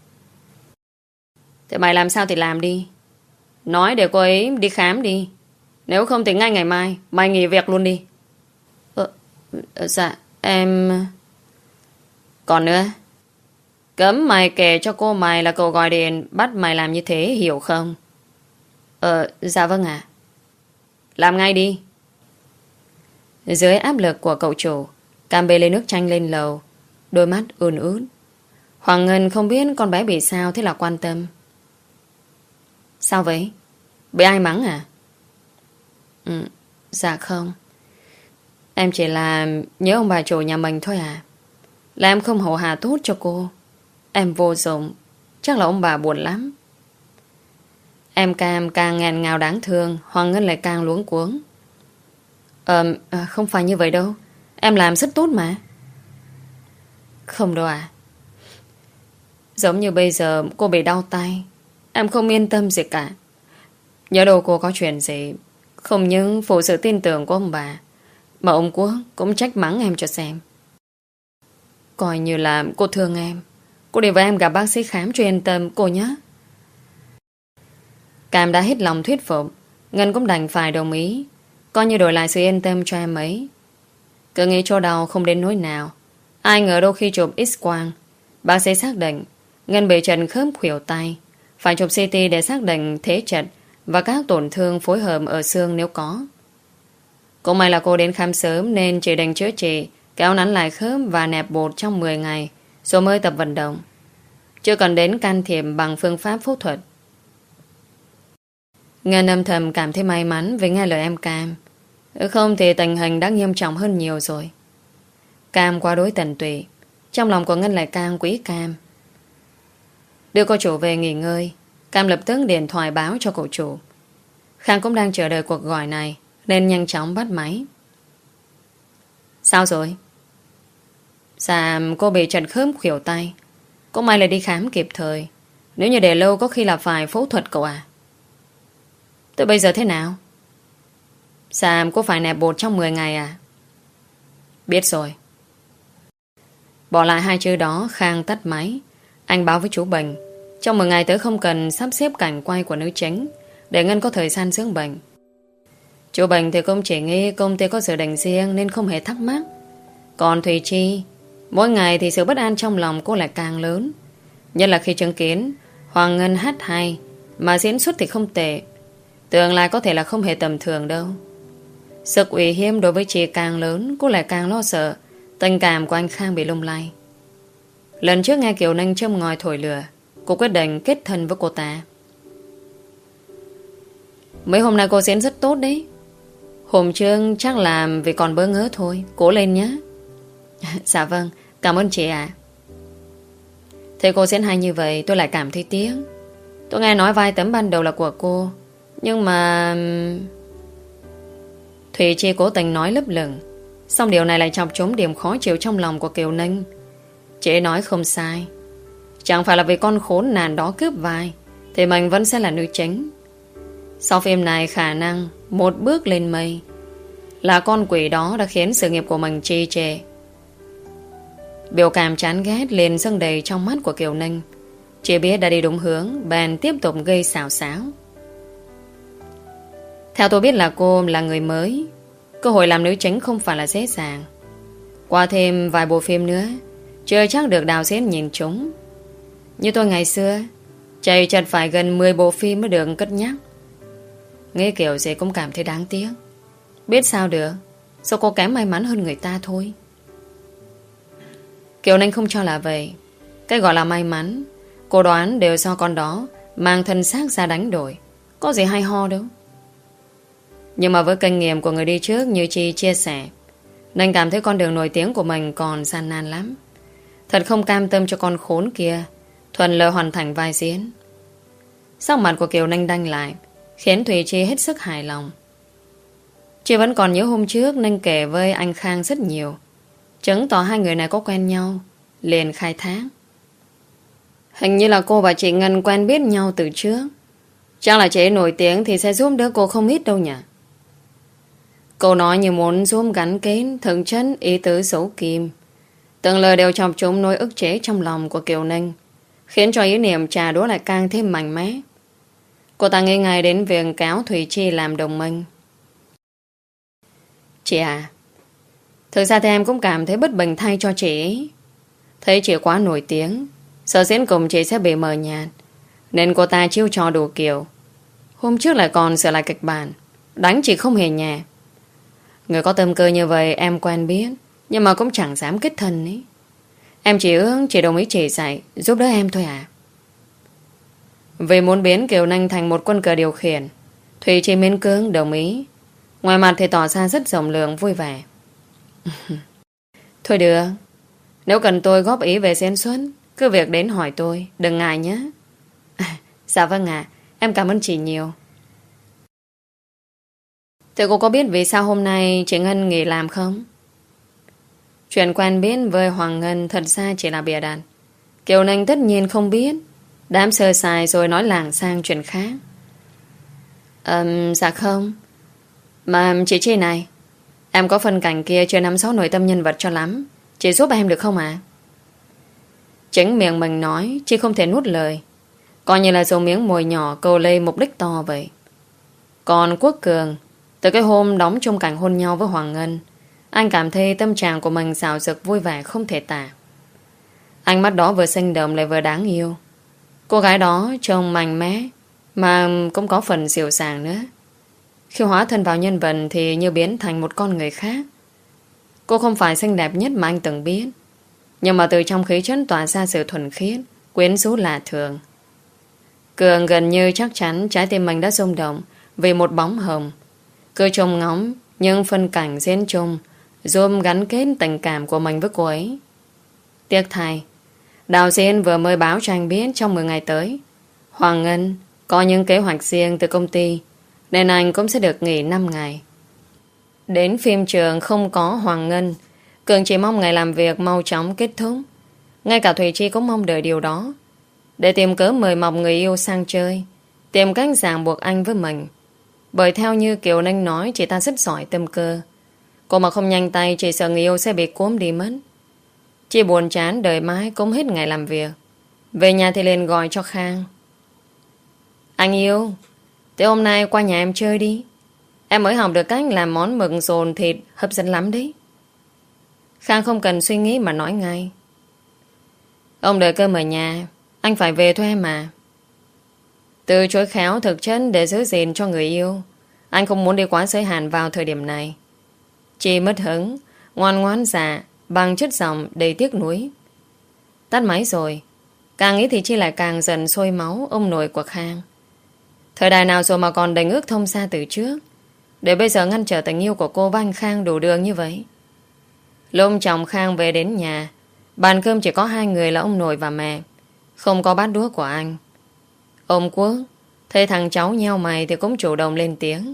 Thế mày làm sao thì làm đi. Nói để cô ấy đi khám đi. Nếu không thì ngay ngày mai mày nghỉ việc luôn đi. Ờ, dạ em... Còn nữa, cấm mày kể cho cô mày là cậu gọi điện bắt mày làm như thế, hiểu không? Ờ, dạ vâng ạ. Làm ngay đi. Dưới áp lực của cậu chủ, Cam bê lên nước chanh lên lầu, đôi mắt ươn ướt. Hoàng Ngân không biết con bé bị sao, thế là quan tâm. Sao vậy? Bị ai mắng à? Ừ, dạ không. Em chỉ là nhớ ông bà chủ nhà mình thôi à. Là em không hậu hà tốt cho cô. Em vô dụng. Chắc là ông bà buồn lắm. Em Cam càng ngàn ngào đáng thương, Hoàng Ngân lại càng luống cuống. Ờ, à, không phải như vậy đâu. Em làm rất tốt mà. Không đâu à. Giống như bây giờ cô bị đau tay, em không yên tâm gì cả. Nhớ đâu cô có chuyện gì, không những phụ sự tin tưởng của ông bà, mà ông Quốc cũng trách mắng em cho xem. Coi như là cô thương em. Cô đi với em gặp bác sĩ khám cho yên tâm cô nhé. Cam đã hết lòng thuyết phục, Ngân cũng đành phải đồng ý, coi như đổi lại sự yên tâm cho em ấy. Cứ nghĩ chỗ đau không đến nỗi nào. Ai ngờ đôi khi chụp X-quang, bác sĩ xác định Ngân bị trật khớp khuỷu tay, phải chụp xê tê để xác định thế trật và các tổn thương phối hợp ở xương nếu có. Cũng may là cô đến khám sớm nên chỉ định chữa trị, kéo nắn lại khớp và nẹp bột trong mười ngày rồi mới tập vận động, chưa cần đến can thiệp bằng phương pháp phẫu thuật. Ngân âm thầm cảm thấy may mắn vì nghe lời em Cam. Không thì tình hình đã nghiêm trọng hơn nhiều rồi. Cam quá đối tận tụy, trong lòng của Ngân lại càng quý Cam. Đưa cô chủ về nghỉ ngơi, Cam lập tức điện thoại báo cho cậu chủ. Khang cũng đang chờ đợi cuộc gọi này nên nhanh chóng bắt máy. Sao rồi? Dạ cô bị trật khớp khuỷu tay. Cũng may là đi khám kịp thời. Nếu như để lâu có khi là phải phẫu thuật cậu à. Từ bây giờ thế nào? Dạ cô phải nẹp bột trong mười ngày à? Biết rồi. Bỏ lại hai chữ đó, Khang tắt máy. Anh báo với chú Bình trong mười ngày tới không cần sắp xếp cảnh quay của nữ chính, để Ngân có thời gian dưỡng bệnh. Chú Bình thì cũng chỉ nghĩ công ty có dự định riêng nên không hề thắc mắc. Còn Thùy Chi, mỗi ngày thì sự bất an trong lòng cô lại càng lớn. Nhất là khi chứng kiến Hoàng Ngân hát hay, mà diễn xuất thì không tệ, tương lai có thể là không hề tầm thường đâu. Sức uy hiếp đối với chị càng lớn, cô lại càng lo sợ tình cảm của anh Khang bị lung lay. Lần trước nghe Kiều Ninh châm ngòi thổi lửa, cô quyết định kết thân với cô ta. Mấy hôm nay cô diễn rất tốt đấy. Hôm trước chắc là vì còn bỡ ngỡ thôi. Cố lên nhé. Dạ vâng, cảm ơn chị ạ. Thế cô diễn hay như vậy tôi lại cảm thấy tiếc. Tôi nghe nói vai tấm ban đầu là của cô, nhưng mà... Thùy Chi cố tình nói lấp lửng, xong điều này lại chọc trúng điểm khó chịu trong lòng của Kiều Ninh. Chị nói không sai. Chẳng phải là vì con khốn nạn đó cướp vai thì mình vẫn sẽ là nữ chính. Sau phim này khả năng một bước lên mây là con quỷ đó đã khiến sự nghiệp của mình trì trệ. Biểu cảm chán ghét liền dâng đầy trong mắt của Kiều Ninh. Chị biết đã đi đúng hướng, bèn tiếp tục gây xào xáo. Theo tôi biết là cô là người mới, cơ hội làm nữ chính không phải là dễ dàng. Qua thêm vài bộ phim nữa, chưa chắc được đạo diễn nhìn chúng. Như tôi ngày xưa, chạy chật phải gần mười bộ phim mới được cất nhắc. Nghe kiểu gì cũng cảm thấy đáng tiếc. Biết sao được, sao cô kém may mắn hơn người ta thôi. Kiều Ninh không cho là vậy. Cái gọi là may mắn, cô đoán đều do con đó mang thân xác ra đánh đổi. Có gì hay ho đâu. Nhưng mà với kinh nghiệm của người đi trước như Chi chia sẻ, Ninh cảm thấy con đường nổi tiếng của mình còn gian nan lắm. Thật không cam tâm cho con khốn kia thuận lợi hoàn thành vai diễn. Sắc mặt của Kiều Ninh đanh lại, khiến Thùy Chi hết sức hài lòng. Chị vẫn còn nhớ hôm trước Ninh kể với anh Khang rất nhiều, chứng tỏ hai người này có quen nhau. Liền khai thác, hình như là cô và chị Ngân quen biết nhau từ trước. Chắc là chị nổi tiếng thì sẽ giúp đỡ cô không ít đâu nhỉ. Câu nói như muốn giúp gắn kết, thực chất ý tứ xấu kim. Từng lời đều chọc trúng nỗi ức chế trong lòng của Kiều Ninh, khiến cho ý niệm trà đũa lại càng thêm mạnh mẽ. Cô ta nghĩ ngay đến việc kéo Thùy Chi làm đồng minh. Chị à, thực ra thì em cũng cảm thấy bất bình thay cho chị. Thấy chị quá nổi tiếng, sợ diễn cùng chị sẽ bị mờ nhạt, nên cô ta chiêu trò đủ kiểu. Hôm trước lại còn sửa lại kịch bản, đánh chị không hề nhẹ. Người có tâm cơ như vậy em quen biết, nhưng mà cũng chẳng dám kết thân ấy. Em chỉ ước chị đồng ý chỉ dạy, giúp đỡ em thôi à. Vì muốn biến Kiều Ninh thành một quân cờ điều khiển, Thùy Chi miễn cưỡng đồng ý. Ngoài mặt thì tỏ ra rất rộng lượng vui vẻ. Thôi được, nếu cần tôi góp ý về diễn xuất, cứ việc đến hỏi tôi, đừng ngại nhé. À, dạ vâng ạ, em cảm ơn chị nhiều. Thế cô có biết vì sao hôm nay chị Ngân nghỉ làm không? Chuyện quen biết với Hoàng Ngân thật ra chỉ là bịa đặt. Kiều Ninh tất nhiên không biết, đám sơ sài rồi nói lảng sang chuyện khác. um, Dạ không. Mà chị Chi này, em có phần cảnh kia chưa nắm rõ nội tâm nhân vật cho lắm, chị giúp em được không ạ? À? Chính miệng mình nói, Chi không thể nuốt lời, coi như là dùng miếng mồi nhỏ cầu lây mục đích to vậy. Còn Quốc Cường, từ cái hôm đóng chung cảnh hôn nhau với Hoàng Ngân, anh cảm thấy tâm trạng của mình xào rực vui vẻ không thể tả. Ánh mắt đó vừa sinh động lại vừa đáng yêu. Cô gái đó trông mạnh mẽ, mà cũng có phần dịu dàng nữa. Khi hóa thân vào nhân vật thì như biến thành một con người khác. Cô không phải xinh đẹp nhất mà anh từng biết, nhưng mà từ trong khí chất tỏa ra sự thuần khiết, quyến rũ lạ thường. Cường gần như chắc chắn trái tim mình đã rung động vì một bóng hồng. Cứ trông ngóng những phân cảnh diễn chung giúp gắn kết tình cảm của mình với cô ấy. Tiếc thay, đạo diễn vừa mới báo cho anh biết trong mười ngày tới Hoàng Ngân có những kế hoạch riêng từ công ty, nên anh cũng sẽ được nghỉ năm ngày. Đến phim trường không có Hoàng Ngân, Cường chỉ mong ngày làm việc mau chóng kết thúc. Ngay cả Thùy Chi cũng mong đợi điều đó, để tìm cớ mời mọc người yêu sang chơi, tìm cách ràng buộc anh với mình. Bởi theo như Kiều Ninh nói, chị ta rất giỏi tâm cơ. Cô mà không nhanh tay, chỉ sợ người yêu sẽ bị cuốn đi mất. Chị buồn chán đợi mãi cũng hết ngày làm việc. Về nhà thì liền gọi cho Khang. Anh yêu, thế hôm nay qua nhà em chơi đi. Em mới học được cách làm món mực dồn thịt hấp dẫn lắm đấy. Khang không cần suy nghĩ mà nói ngay. Ông đợi cơm ở nhà, anh phải về thôi em mà. Từ chối khéo thực chất để giữ gìn cho người yêu, anh không muốn đi quá giới hạn vào thời điểm này. Chị mất hứng, ngoan ngoãn dạ bằng chất giọng đầy tiếc nuối. Tắt máy rồi, càng nghĩ thì Chi lại càng dần sôi máu ông nội của Khang. Thời đại nào rồi mà còn đánh ước thông xa từ trước. để bây giờ ngăn trở tình yêu của cô với anh Khang đủ đường như vậy. Lúc chồng Khang về đến nhà, bàn cơm chỉ có hai người là ông nội và mẹ, không có bát đũa của anh. Ông Quốc thấy thằng cháu nheo mày thì cũng chủ động lên tiếng.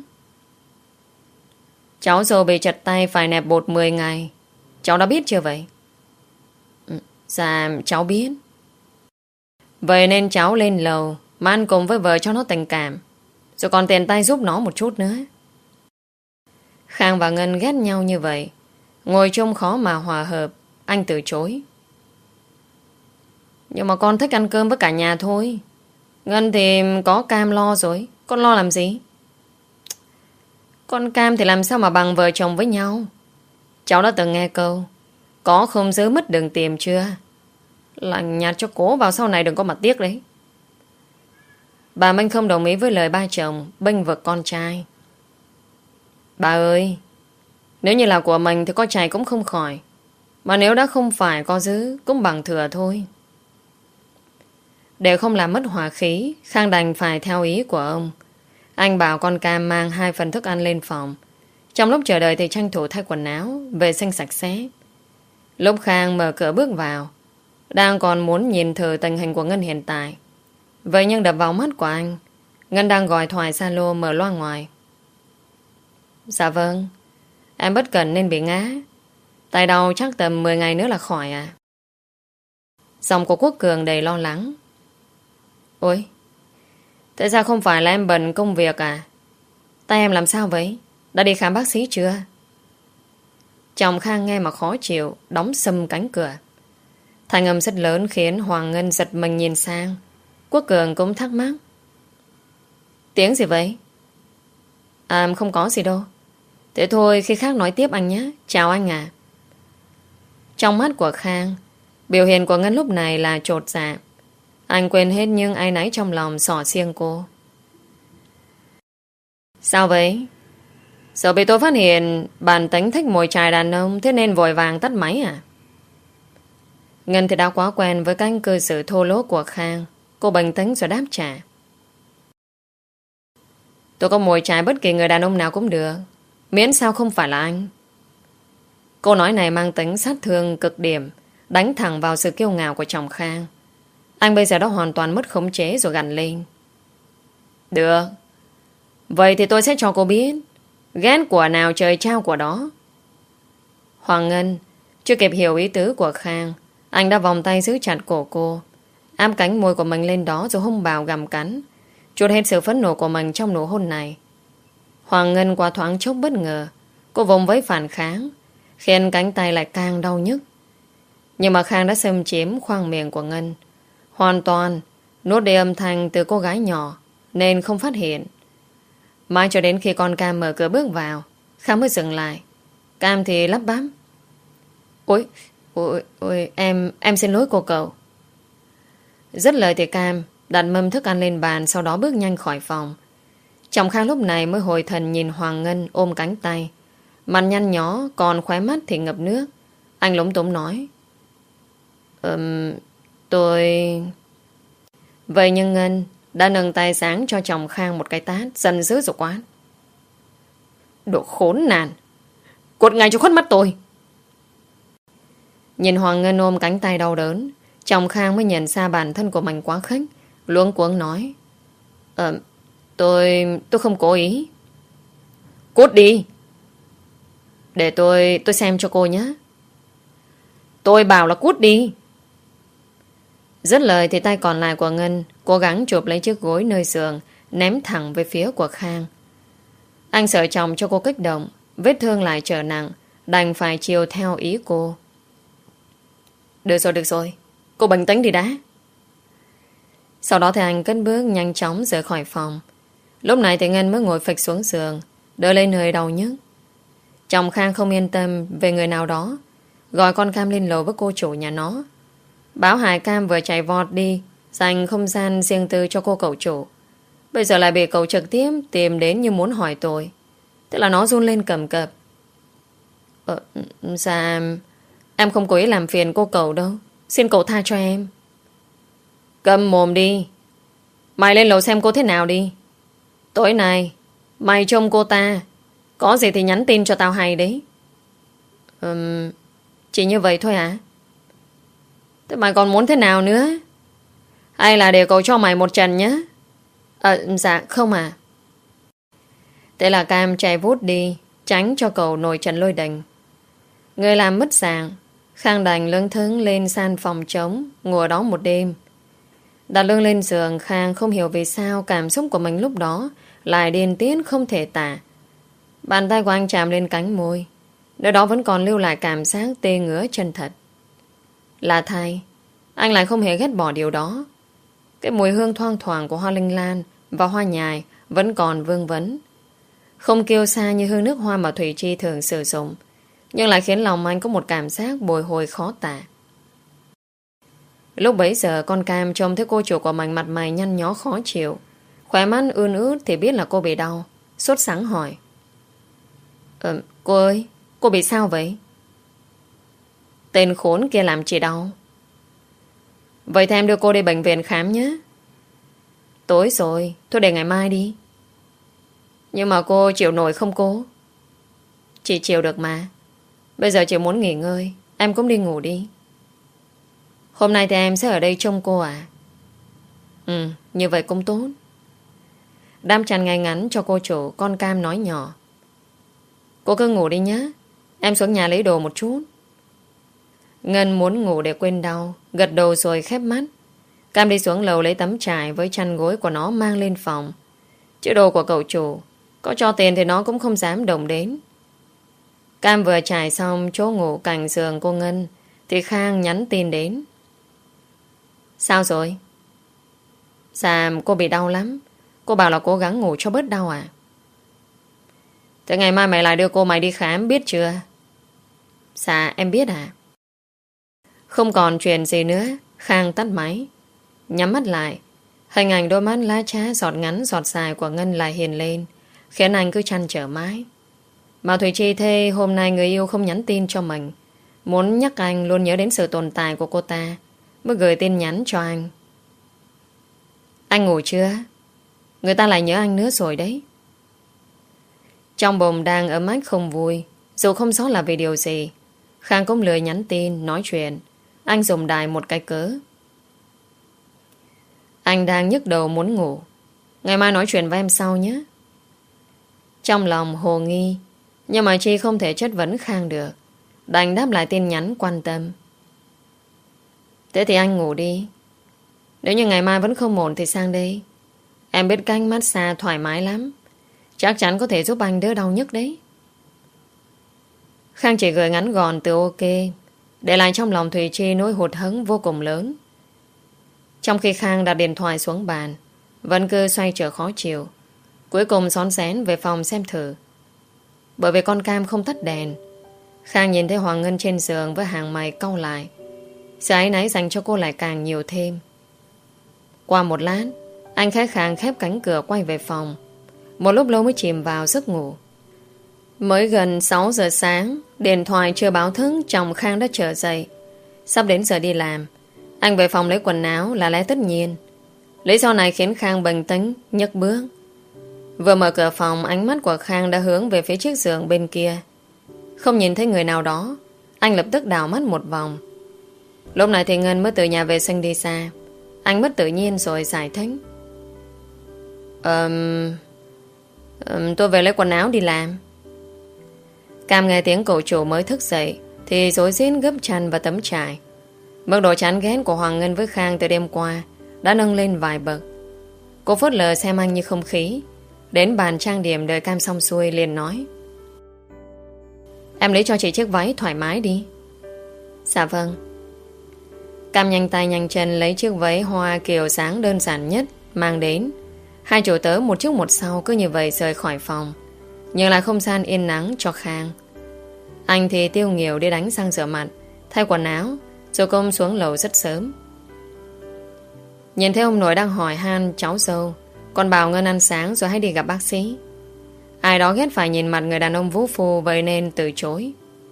Cháu rồi bị chật tay phải nẹp bột mười ngày. Cháu đã biết chưa vậy? Ừ, dạ cháu biết. Vậy nên cháu lên lầu mà ăn cùng với vợ cho nó tình cảm, rồi còn tiền tay giúp nó một chút nữa. Khang và Ngân ghét nhau như vậy, ngồi chung khó mà hòa hợp. Anh từ chối. Nhưng mà con thích ăn cơm với cả nhà thôi. Ngân thì có Cam lo rồi, con lo làm gì? Con Cam thì làm sao mà bằng vợ chồng với nhau. Cháu đã từng nghe câu có không giữ mất đừng tìm chưa? Lằng nhạt cho cố vào sau này đừng có mà tiếc đấy. Bà Minh không đồng ý với lời ba chồng bênh vực con trai. Bà ơi, nếu như là của mình thì có chạy cũng không khỏi, mà nếu đã không phải có giữ cũng bằng thừa thôi. Để không làm mất hòa khí, Khang đành phải theo ý của ông. Anh bảo con Cam mang hai phần thức ăn lên phòng. Trong lúc chờ đợi thì tranh thủ thay quần áo, vệ sinh sạch sẽ. Lúc Khang mở cửa bước vào, đang còn muốn nhìn thử tình hình của Ngân hiện tại. Vậy nhưng đập vào mắt của anh, Ngân đang gọi thoại Zalo mở loa ngoài. Dạ vâng, em bất cẩn nên bị ngã. Tay đau chắc tầm mười ngày nữa là khỏi à? Giọng của Quốc Cường đầy lo lắng. Ôi, tại sao không phải là em bận công việc à? Tay em làm sao vậy? Đã đi khám bác sĩ chưa? Chồng Khang nghe mà khó chịu, đóng sầm cánh cửa. Thanh âm rất lớn khiến Hoàng Ngân giật mình nhìn sang. Quốc Cường cũng thắc mắc. Tiếng gì vậy? À không có gì đâu. Thế thôi khi khác nói tiếp anh nhé. Chào anh à. Trong mắt của Khang, biểu hiện của Ngân lúc này là chột dạ. Anh quên hết nhưng áy náy trong lòng xỏ xiêng cô. Sao vậy? Sợ bị tôi phát hiện bản tính thích mồi chài đàn ông, thế nên vội vàng tắt máy à? Ngân thì đã quá quen với cách cư xử thô lỗ của Khang. Cô bình tĩnh rồi đáp trả. Tôi có mồi chài bất kỳ người đàn ông nào cũng được, miễn sao không phải là anh. Câu nói này mang tính sát thương cực điểm, đánh thẳng vào sự kiêu ngạo của chồng Khang. Anh bây giờ đã hoàn toàn mất khống chế rồi gằn lên. Được, vậy thì tôi sẽ cho cô biết, ghét của nào trời trao của đó. Hoàng Ngân chưa kịp hiểu ý tứ của Khang, anh đã vòng tay giữ chặt cổ cô, áp cánh môi của mình lên đó rồi hung bạo gặm cắn, trút hết sự phẫn nộ của mình trong nụ hôn này. Hoàng Ngân qua thoáng chốc bất ngờ, cô vùng vẫy phản kháng, khiến cánh tay lại càng đau nhức. Nhưng mà Khang đã xâm chiếm khoang miệng của Ngân, hoàn toàn nuốt đi âm thanh từ cô gái nhỏ nên không phát hiện. Mãi cho đến khi con Cam mở cửa bước vào, Khang mới dừng lại. Cam thì lắp bắp. Ôi, ôi, ôi, em, em xin lỗi cô cậu. Dứt lời thì Cam đặt mâm thức ăn lên bàn, sau đó bước nhanh khỏi phòng. Chồng Khang lúc này mới hồi thần nhìn Hoàng Ngân ôm cánh tay, mặt nhăn nhó, còn khóe mắt thì ngập nước. Anh lúng túng nói. Ừm, tôi... Vậy nhưng Ngân đã nâng tay sáng cho chồng Khang một cái tát, giận dữ rồi quát. Đồ khốn nạn, cột ngay cho khuất mắt tôi. Nhìn Hoàng Ngân ôm cánh tay đau đớn, chồng Khang mới nhận ra bản thân của mình quá khích, luống cuống nói. Ờ, tôi... tôi không cố ý. Cút đi. Để tôi... tôi xem cho cô nhé. Tôi bảo là cút đi. Dứt lời thì tay còn lại của Ngân cố gắng chụp lấy chiếc gối nơi giường, ném thẳng về phía của Khang. Anh sợ chồng cho cô kích động, vết thương lại trở nặng, đành phải chiều theo ý cô. Được rồi, được rồi, cô bình tĩnh đi đã. Sau đó thì anh cất bước nhanh chóng rời khỏi phòng. Lúc này thì Ngân mới ngồi phịch xuống giường, đỡ lên hơi đau nhức. Chồng Khang không yên tâm về người nào đó, gọi con Cam lên lầu với cô chủ nhà nó, báo Hải Cam vừa chạy vọt đi, dành không gian riêng tư cho cô cậu chủ. Bây giờ lại bị cậu trực tiếp tìm đến như muốn hỏi tôi. Tức là nó run lên cầm cập. Ờ, dạ, em không cố ý làm phiền cô cậu đâu. Xin cậu tha cho em. Cầm mồm đi. Mày lên lầu xem cô thế nào đi. Tối nay, mày trông cô ta, Có gì thì nhắn tin cho tao hay đấy. Ừm, chỉ như vậy thôi à? Thế mày còn muốn thế nào nữa? Hay là để cậu cho mày một trận nhé? À, dạ không à. Thế là Cam chạy vút đi, tránh cho cậu nổi trận lôi đình. Người làm mất dạng, Khang đành lững thững lên san phòng trống, ngồi đó một đêm. Đặt lưng lên giường, Khang không hiểu vì sao cảm xúc của mình lúc đó lại điên tiết không thể tả. Bàn tay của anh chạm lên cánh môi, nơi đó vẫn còn lưu lại cảm giác tê ngứa chân thật. Là thay, anh lại không hề ghét bỏ điều đó. Cái mùi hương thoang thoảng của hoa linh lan và hoa nhài vẫn còn vương vấn. Không kiêu sa như hương nước hoa mà Thủy Chi thường sử dụng, nhưng lại khiến lòng anh có một cảm giác bồi hồi khó tả. Lúc bấy giờ con Cam trông thấy cô chủ của mình mặt mày nhăn nhó khó chịu, khóe mắt ươn ướt thì biết là cô bị đau. Sốt sắng hỏi: Ờ, cô ơi, cô bị sao vậy? Tên khốn kia làm chị đau. Vậy thì em đưa cô đi bệnh viện khám nhé. Tối rồi, thôi để ngày mai đi. Nhưng mà cô chịu nổi không cô? Chị chịu được mà. Bây giờ chị muốn nghỉ ngơi, em cũng đi ngủ đi. Hôm nay thì em sẽ ở đây trông cô à? Ừ, như vậy cũng tốt. Đam chăn ngay ngắn cho cô chủ, con Cam nói nhỏ: Cô cứ ngủ đi nhé, em xuống nhà lấy đồ một chút. Ngân muốn ngủ để quên đau, gật đầu rồi khép mắt. Cam đi xuống lầu lấy tấm trải với chăn gối của nó mang lên phòng. Chứ đồ của cậu chủ, có cho tiền thì nó cũng không dám động đến. Cam vừa trải xong chỗ ngủ cạnh giường cô Ngân thì Khang nhắn tin đến: Sao rồi? Dạ cô bị đau lắm. Cô bảo là cố gắng ngủ cho bớt đau à? Thế ngày mai mày lại đưa cô mày đi khám, biết chưa? Dạ em biết à. Không còn chuyện gì nữa, Khang tắt máy, nhắm mắt lại. Hình ảnh đôi mắt lá trá giọt ngắn giọt dài của Ngân lại hiện lên, khiến anh cứ trăn trở mãi. Mà Thủy Chi thê hôm nay người yêu không nhắn tin cho mình, muốn nhắc anh luôn nhớ đến sự tồn tại của cô ta, mới gửi tin nhắn cho anh: Anh ngủ chưa? Người ta lại nhớ anh nữa rồi đấy. Trong bụng đang ấm ách không vui, dù không rõ là vì điều gì, Khang cũng lười nhắn tin, nói chuyện. Anh dùng đại một cái cớ: Anh đang nhức đầu muốn ngủ, ngày mai nói chuyện với em sau nhé. Trong lòng hồ nghi, nhưng mà Chi không thể chất vấn Khang được, đành đáp lại tin nhắn quan tâm: Thế thì anh ngủ đi. Nếu như ngày mai vẫn không ổn thì sang đây, em biết cách massage thoải mái lắm, chắc chắn có thể giúp anh đỡ đau nhức đấy. Khang chỉ gửi ngắn gọn từ ok, để lại trong lòng Thùy Chi nỗi hụt hẫng vô cùng lớn. Trong khi Khang đặt điện thoại xuống bàn, vẫn cứ xoay trở khó chịu, cuối cùng xón xén về phòng xem thử. Bởi vì con Cam không tắt đèn, Khang nhìn thấy Hoàng Ngân trên giường với hàng mày cau lại. Sự áy náy dành cho cô lại càng nhiều thêm. Qua một lát, anh khẽ khàng khép cánh cửa quay về phòng. Một lúc lâu mới chìm vào giấc ngủ. Mới gần sáu giờ sáng, điện thoại chưa báo thức, chồng Khang đã trở dậy. Sắp đến giờ đi làm, anh về phòng lấy quần áo là lẽ tất nhiên. Lý do này khiến Khang bình tĩnh nhấc bước. Vừa mở cửa phòng, ánh mắt của Khang đã hướng về phía chiếc giường bên kia. Không nhìn thấy người nào đó, anh lập tức đảo mắt một vòng. Lúc này thì Ngân mới từ nhà vệ sinh đi xa. Anh mất tự nhiên rồi giải thích: Ờm... Um, tôi về lấy quần áo đi làm. Cam nghe tiếng cậu chủ mới thức dậy thì rối rít gấp chăn và tấm trải. Mức độ chán ghét của Hoàng Ngân với Khang từ đêm qua đã nâng lên vài bậc. Cô phớt lờ xem anh như không khí, đến bàn trang điểm đợi Cam xong xuôi liền nói: Em lấy cho chị chiếc váy thoải mái đi. Dạ vâng. Cam nhanh tay nhanh chân lấy chiếc váy hoa kiểu dáng đơn giản nhất mang đến. Hai chủ tớ một trước một sau cứ như vậy rời khỏi phòng, nhưng lại không gian yên nắng cho Khang. Anh thì tiêu nghỉu đi đánh răng rửa mặt, thay quần áo, rồi công xuống lầu rất sớm. Nhìn thấy ông nội đang hỏi han cháu dâu, còn bảo Ngân ăn sáng rồi hãy đi gặp bác sĩ. Ai đó ghét phải nhìn mặt người đàn ông vũ phu, vậy nên từ chối.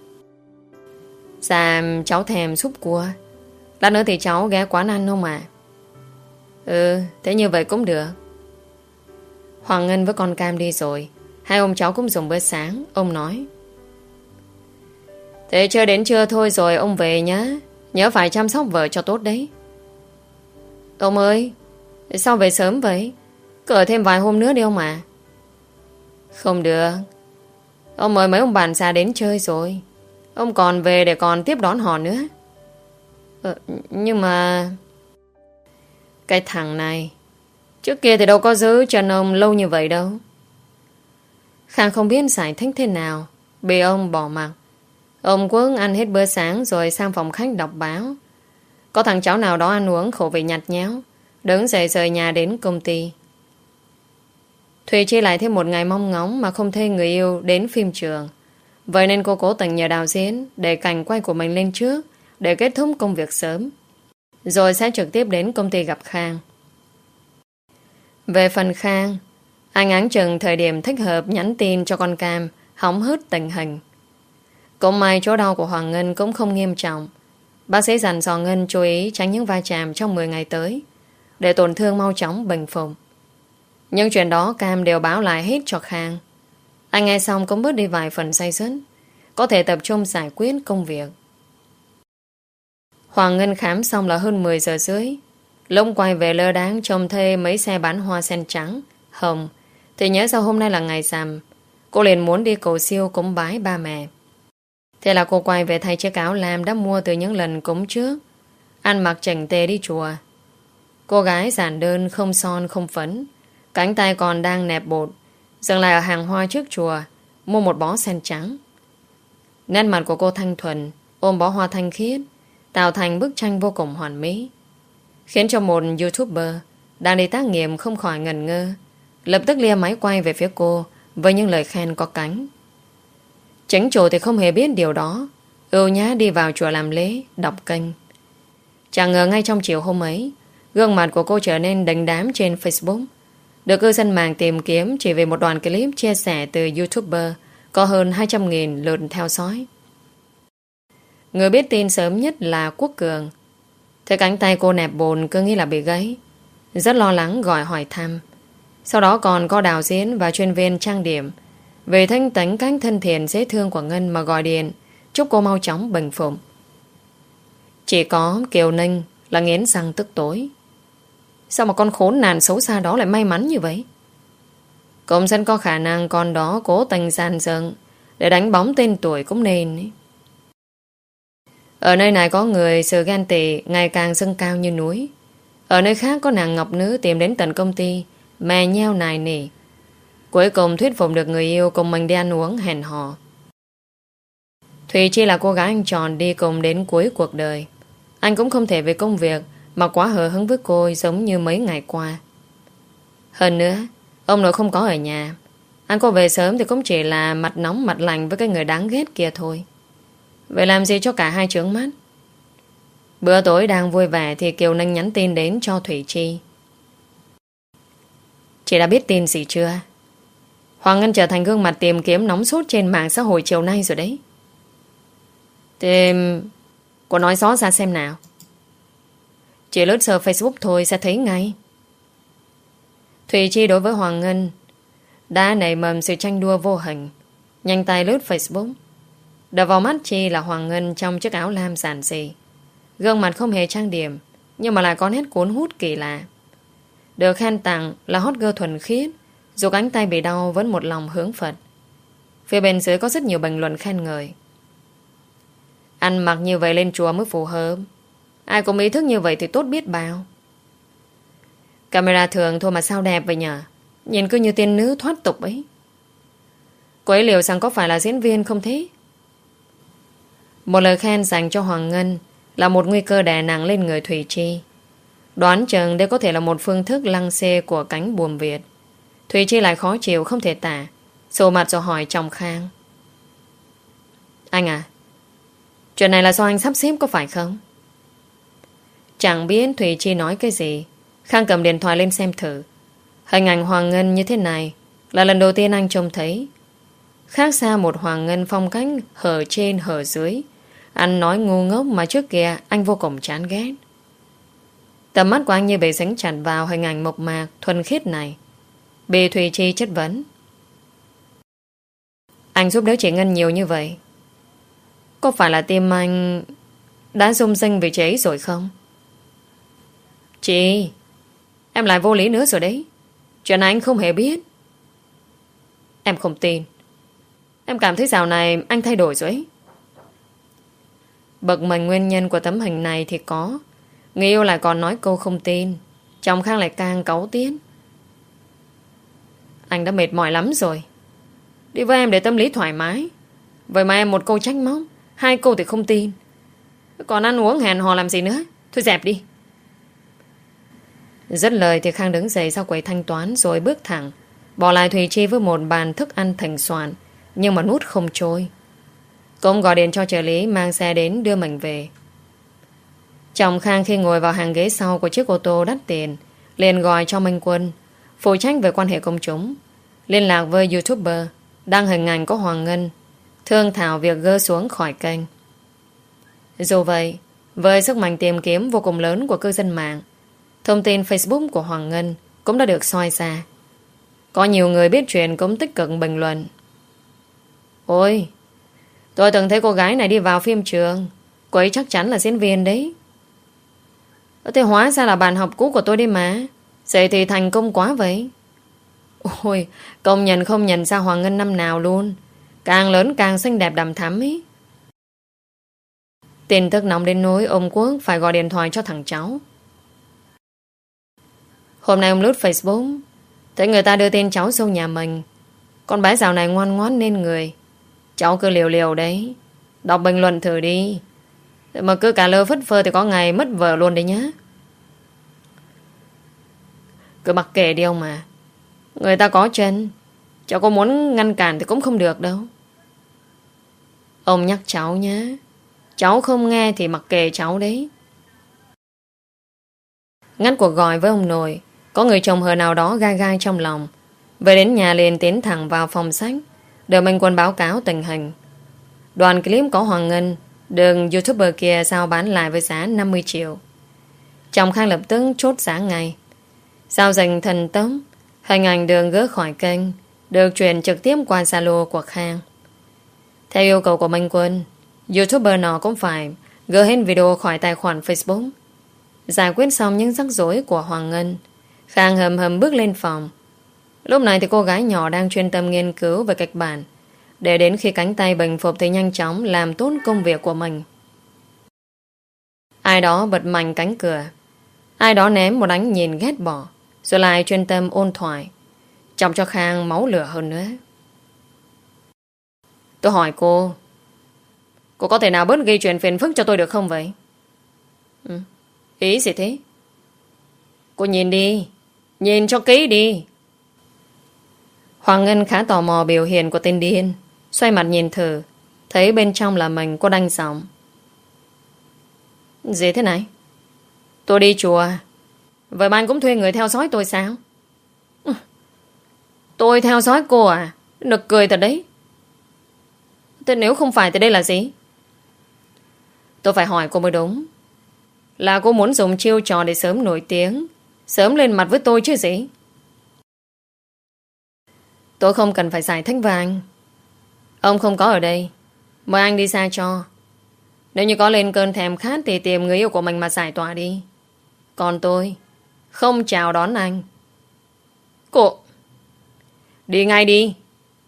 Dạ cháu thèm súp cua, lát nữa thì cháu ghé quán ăn không à? Ừ, thế như vậy cũng được. Hoàng Ngân với con Cam đi rồi, Hai ông cháu cũng dùng bữa sáng. Ông nói: Thế chưa đến trưa thôi rồi ông về nhá. Nhớ phải chăm sóc vợ cho tốt đấy. Ông ơi, sao về sớm vậy? Cứ ở thêm vài hôm nữa đi ông à. Không được. Ông mời mấy ông bạn xa đến chơi rồi. Ông còn về để còn tiếp đón họ nữa. ờ, Nhưng mà cái thằng này trước kia thì đâu có giữ chân ông lâu như vậy đâu. Khang không biết giải thích thế nào, bị ông bỏ mặc. Ông Quốc ăn hết bữa sáng rồi sang phòng khách đọc báo. Có thằng cháu nào đó ăn uống khẩu vị nhạt nhẽo, đứng dậy rời nhà đến công ty. Thùy Chi lại thêm một ngày mong ngóng mà không thấy người yêu đến phim trường. Vậy nên cô cố tình nhờ đạo diễn để cảnh quay của mình lên trước để kết thúc công việc sớm, rồi sẽ trực tiếp đến công ty gặp Khang. Về phần Khang, anh áng chừng thời điểm thích hợp nhắn tin cho con Cam hóng hớt tình hình. Cũng may chỗ đau của Hoàng Ngân cũng không nghiêm trọng. Bác sĩ dặn dò Ngân chú ý tránh những va chạm trong mười ngày tới để tổn thương mau chóng bình phục. Nhưng chuyện đó Cam đều báo lại hết cho Khang. Anh nghe xong cũng bớt đi vài phần say sứt, có thể tập trung giải quyết công việc. Hoàng Ngân khám xong là hơn mười giờ rưỡi. Lúc quay về lơ đáng trông thấy mấy xe bán hoa sen trắng, hồng, thì nhớ sao hôm nay là ngày rằm. Cô liền muốn đi cầu siêu cúng bái ba mẹ. Thế là cô quay về thay chiếc áo lam đã mua từ những lần cúng trước, ăn mặc chỉnh tề đi chùa. Cô gái giản đơn, không son không phấn, cánh tay còn đang nẹp bột, dừng lại ở hàng hoa trước chùa, mua một bó sen trắng. Nét mặt của cô thanh thuần, ôm bó hoa thanh khiết, tạo thành bức tranh vô cùng hoàn mỹ, khiến cho một YouTuber đang đi tác nghiệp không khỏi ngần ngơ, lập tức lia máy quay về phía cô với những lời khen có cánh. Chính chủ thì không hề biết điều đó, ưu nhã đi vào chùa làm lễ, đọc kênh. Chẳng ngờ ngay trong chiều hôm ấy, gương mặt của cô trở nên đình đám trên Facebook, được cư dân mạng tìm kiếm chỉ vì một đoạn clip chia sẻ từ YouTuber có hơn hai trăm nghìn lượt theo dõi. Người biết tin sớm nhất là Quốc Cường. Thấy cánh tay cô nẹp bồn cứ nghĩ là bị gãy, rất lo lắng gọi hỏi thăm. Sau đó còn có đạo diễn và chuyên viên trang điểm về thanh tính cách thân thiện dễ thương của Ngân mà gọi điện chúc cô mau chóng bình phục. Chỉ có Kiều Ninh là nghiến răng tức tối. Sao mà con khốn nạn xấu xa đó lại may mắn như vậy? Cũng rất có khả năng con đó cố tình gian dựng để đánh bóng tên tuổi cũng nên ấy. Ở nơi này có người sự ghen tị ngày càng dâng cao như núi. Ở nơi khác có nàng Ngọc Nữ tìm đến tận công ty mè nheo nài nỉ, cuối cùng thuyết phục được người yêu cùng mình đi ăn uống hẹn hò. Thùy Chi là cô gái anh chọn đi cùng đến cuối cuộc đời. Anh cũng không thể vì công việc mà quá hờ hững với cô giống như mấy ngày qua. Hơn nữa, ông nội không có ở nhà. Anh có về sớm thì cũng chỉ là mặt nóng mặt lạnh với cái người đáng ghét kia thôi. Vậy làm gì cho cả hai trướng mắt. Bữa tối đang vui vẻ thì Kiều Ninh nhắn tin đến cho Thủy Chi. Chị đã biết tin gì chưa? Hoàng Ngân trở thành gương mặt tìm kiếm nóng sốt trên mạng xã hội chiều nay rồi đấy. Thì cô nói rõ ra xem nào. Chỉ lướt sờ Facebook thôi sẽ thấy ngay. Thùy Chi đối với Hoàng Ngân đã nảy mầm sự tranh đua vô hình. Nhanh tay lướt Facebook. Đập vào mắt Chi là Hoàng Ngân trong chiếc áo lam giản dị, gương mặt không hề trang điểm, nhưng mà lại có nét cuốn hút kỳ lạ. Được khen tặng là hot girl thuần khiết, dù cánh tay bị đau vẫn một lòng hướng Phật. Phía bên dưới có rất nhiều bình luận khen ngợi. Ăn mặc như vậy lên chùa mới phù hợp. Ai cũng ý thức như vậy thì tốt biết bao. Camera thường thôi mà sao đẹp vậy nhờ. Nhìn cứ như tiên nữ thoát tục ấy. Cô ấy liệu rằng có phải là diễn viên không thế? Một lời khen dành cho Hoàng Ngân là một nguy cơ đè nặng lên người Thủy Chi. Đoán chừng đây có thể là một phương thức lăng xê của cánh buồm Việt. Thủy Chi lại khó chịu không thể tả, sổ mặt rồi hỏi chồng Khang. Anh à, chuyện này là do anh sắp xếp có phải không? Chẳng biết Thủy Chi nói cái gì. Khang cầm điện thoại lên xem thử. Hình ảnh Hoàng Ngân như thế này là lần đầu tiên anh trông thấy. Khác xa một Hoàng Ngân phong cách hở trên hở dưới, anh nói ngu ngốc mà trước kia anh vô cùng chán ghét. Tầm mắt của anh như bị dính chặt vào hình ảnh mộc mạc thuần khiết này. Bị Thùy Chi chất vấn. Anh giúp đỡ chị Ngân nhiều như vậy, có phải là tim anh đã rung rinh vì chị ấy rồi không? Chị, em lại vô lý nữa rồi đấy. Chuyện này anh không hề biết. Em không tin. Em cảm thấy dạo này anh thay đổi rồi ấy. Bực mình nguyên nhân của tấm hình này thì có. Người yêu lại còn nói câu không tin. Chồng Khang lại càng cáu tiếng. Anh đã mệt mỏi lắm rồi. Đi với em để tâm lý thoải mái. Vậy mà em một câu trách móc, hai câu thì không tin. Còn ăn uống hẹn hò làm gì nữa. Thôi dẹp đi. Dứt lời thì Khang đứng dậy sau quầy thanh toán rồi bước thẳng, bỏ lại Thùy Chi với một bàn thức ăn thành soạn, nhưng mà nuốt không trôi. Cũng gọi điện cho trợ lý mang xe đến đưa mình về. Chồng Khang khi ngồi vào hàng ghế sau của chiếc ô tô đắt tiền liền gọi cho Minh Quân, phụ trách về quan hệ công chúng, liên lạc với YouTuber đăng hình ảnh có Hoàng Ngân, thương thảo việc gỡ xuống khỏi kênh. Dù vậy, với sức mạnh tìm kiếm vô cùng lớn của cư dân mạng, thông tin Facebook của Hoàng Ngân cũng đã được soi ra. Có nhiều người biết chuyện cũng tích cực bình luận. Ôi, tôi từng thấy cô gái này đi vào phim trường. Cô ấy chắc chắn là diễn viên đấy. Thế hóa ra là bạn học cũ của tôi đi mà. Vậy thì thành công quá vậy. Ôi, công nhận không nhận ra Hoàng Ngân năm nào luôn. Càng lớn càng xinh đẹp đằm thắm ấy. Tin tức nóng đến nỗi ông Quốc phải gọi điện thoại cho thằng cháu. Hôm nay ông lướt Facebook, thấy người ta đưa tin cháu xông nhà mình. Con bé dạo này ngoan ngoãn nên người. Cháu cứ liều liều đấy. Đọc bình luận thử đi. Mà cứ cả lơ phất phơ thì có ngày mất vợ luôn đấy nhá. Cứ mặc kệ đi ông mà. Người ta có chân. Cháu có muốn ngăn cản thì cũng không được đâu. Ông nhắc cháu nhé. Cháu không nghe thì mặc kệ cháu đấy. Ngắt cuộc gọi với ông nội, có người chồng hờ nào đó gai gai trong lòng. Về đến nhà liền tiến thẳng vào phòng sách, đợi Minh Quân báo cáo tình hình. Đoạn clip có Hoàng Ngân được YouTuber kia giao bán lại với giá năm mươi triệu. Chồng Khang lập tức chốt giá ngay. Giao dịch thần tốc, hình ảnh được gỡ khỏi kênh được truyền trực tiếp qua Zalo của Khang. Theo yêu cầu của Minh Quân, YouTuber nào cũng phải gỡ hết video khỏi tài khoản Facebook. Giải quyết xong những rắc rối của Hoàng Ngân, Khang hầm hầm bước lên phòng. Lúc này thì cô gái nhỏ đang chuyên tâm nghiên cứu về kịch bản, để đến khi cánh tay bình phục thì nhanh chóng làm tốt công việc của mình. Ai đó bật mạnh cánh cửa. Ai đó ném một ánh nhìn ghét bỏ, rồi lại chuyên tâm ôn thoại, chọc cho Khang máu lửa hơn nữa. Tôi hỏi cô, cô có thể nào bớt gây chuyện phiền phức cho tôi được không vậy? Ừ. Ý gì thế? Cô nhìn đi, nhìn cho kỹ đi. Hoàng Ngân khá tò mò biểu hiện của tên điên, xoay mặt nhìn thử, thấy bên trong là mình. Cô đanh giọng. Gì thế này? Tôi đi chùa, vậy mà anh cũng thuê người theo dõi tôi sao? Tôi theo dõi cô à? Nực cười thật đấy. Thế nếu không phải thì đây là gì? Tôi phải hỏi cô mới đúng. Là cô muốn dùng chiêu trò để sớm nổi tiếng, sớm lên mặt với tôi chứ gì? Tôi không cần phải giải thích với anh. Ông không có ở đây, mời anh đi xa cho. Nếu như có lên cơn thèm khát thì tìm người yêu của mình mà giải tỏa đi. Còn tôi không chào đón anh. Cô đi ngay đi.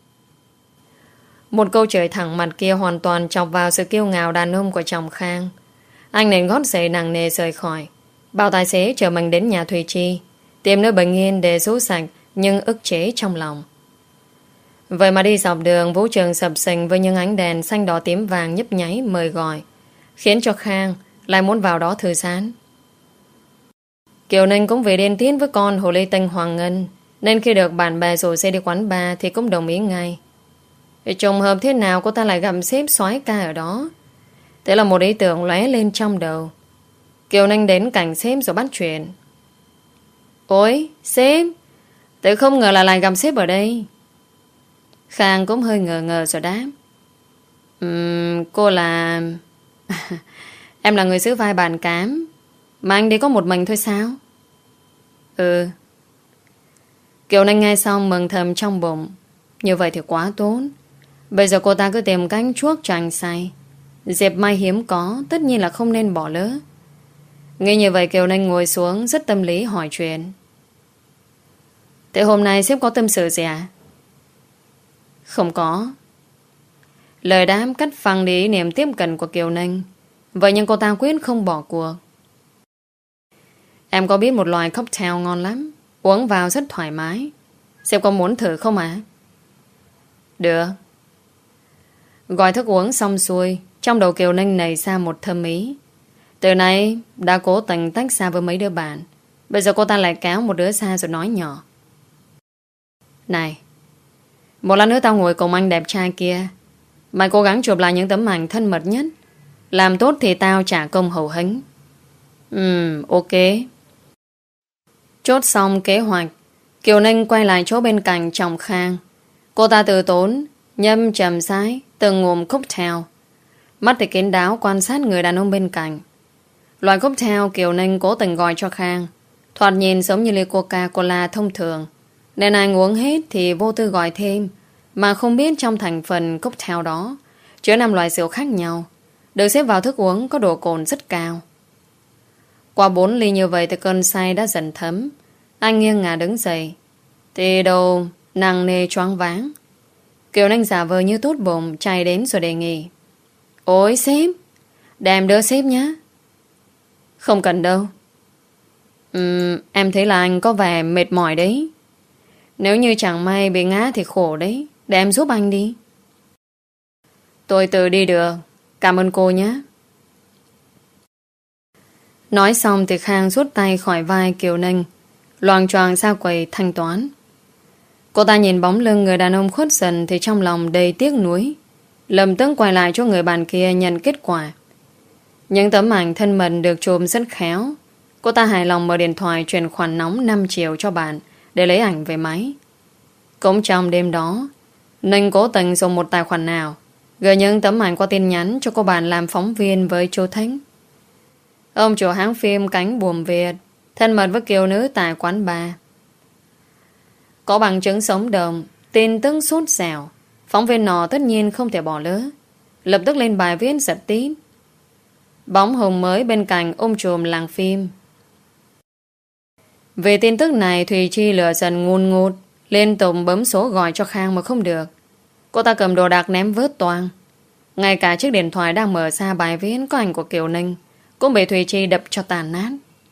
Một câu chửi thẳng mặt kia hoàn toàn chọc vào sự kiêu ngạo đàn ông của chồng Khang. Anh nện gót giày nặng nề rời khỏi, bảo tài xế chở mình đến nhà Thùy Chi, tìm nơi bình yên để rũ sạch nhưng ức chế trong lòng. Vậy mà đi dọc đường, vũ trường sập sình với những ánh đèn xanh đỏ tím vàng nhấp nháy mời gọi, khiến cho Khang lại muốn vào đó thư giãn. Kiều Ninh cũng về điên tiến với con hồ ly tinh Hoàng Ngân, nên khi được bạn bè rủ xe đi quán bar thì cũng đồng ý ngay. Trùng hợp thế nào cô ta lại gặp sếp soái ca ở đó. Thế là một ý tưởng lóe lên trong đầu. Kiều Ninh đến cạnh sếp rồi bắt chuyện. Ôi sếp, tôi không ngờ là lại gặp sếp ở đây. Khang cũng hơi ngờ ngờ rồi đáp. Uhm, cô là... Em là người giữ vai bàn cám, mà anh đi có một mình thôi sao? Ừ. Kiều Ninh nghe xong mừng thầm trong bụng. Như vậy thì quá tốt. Bây giờ cô ta cứ tìm cách chuốc cho anh say. Dịp may hiếm có, tất nhiên là không nên bỏ lỡ. Nghĩ như vậy Kiều Ninh ngồi xuống rất tâm lý hỏi chuyện. Thế hôm nay sếp có tâm sự gì à? Không có. Lời đáp cắt phăng đi ý niệm tiếp cận của Kiều Ninh. Vậy nhưng cô ta quyết không bỏ cuộc. Em có biết một loại cocktail ngon lắm, uống vào rất thoải mái. Sếp có muốn thử không ạ? À? Được. Gọi thức uống xong xuôi, trong đầu Kiều Ninh nảy ra một thâm ý. Từ nay đã cố tình tách xa với mấy đứa bạn, bây giờ cô ta lại kéo một đứa xa rồi nói nhỏ. Này, một lát nữa tao ngồi cùng anh đẹp trai kia, mày cố gắng chụp lại những tấm ảnh thân mật nhất. Làm tốt thì tao trả công hậu hĩnh. Ừm, ok. Chốt xong kế hoạch, Kiều Ninh quay lại chỗ bên cạnh Trọng Khang. Cô ta từ tốn nhâm chậm rãi từng ngụm cocktail, mắt thì kín đáo quan sát người đàn ông bên cạnh. Loại cocktail Kiều Ninh cố tình gọi cho Khang thoạt nhìn giống như ly Coca-Cola thông thường, nên ai uống hết thì vô tư gọi thêm, mà không biết trong thành phần cocktail đó chứa năm loại rượu khác nhau, được xếp vào thức uống có độ cồn rất cao. Qua bốn ly như vậy thì cơn say đã dần thấm. Anh nghiêng ngả đứng dậy thì đầu nặng nề choáng váng. Kiều Ninh giả vờ như tốt bụng chạy đến rồi đề nghị. Ôi sếp, đem đỡ sếp nhé. Không cần đâu. uhm, Em thấy là anh có vẻ mệt mỏi đấy. Nếu như chẳng may bị ngã thì khổ đấy. Để em giúp anh đi. Tôi tự đi được. Cảm ơn cô nhé. Nói xong thì Khang rút tay khỏi vai Kiều Ninh, loạng choạng ra quầy thanh toán. Cô ta nhìn bóng lưng người đàn ông khuất dần thì trong lòng đầy tiếc nuối, lập tức quay lại cho người bạn kia nhận kết quả. Những tấm ảnh thân mật được chụp rất khéo. Cô ta hài lòng mở điện thoại chuyển khoản nóng năm triệu cho bạn để lấy ảnh về máy. Cũng trong đêm đó, Ninh cố tình dùng một tài khoản nào gửi những tấm ảnh qua tin nhắn cho cô bạn làm phóng viên với Chu Thính. Ông chủ hãng phim Cánh Buồm Việt thân mật với kiều nữ tại quán bar. Có bằng chứng sống động, tin tức sốt dẻo, phóng viên nọ tất nhiên không thể bỏ lỡ, lập tức lên bài viết giật tít. Bóng hồng mới bên cạnh ôm chùm làng phim. Về tin tức này, Thùy Chi lửa dần ngùn ngụt, liên tục bấm số gọi cho Khang mà không được. Cô ta cầm đồ đạc ném vớt toang. Ngay cả chiếc điện thoại đang mở ra bài viết có ảnh của Kiều Ninh cũng bị Thùy Chi đập cho tàn nát.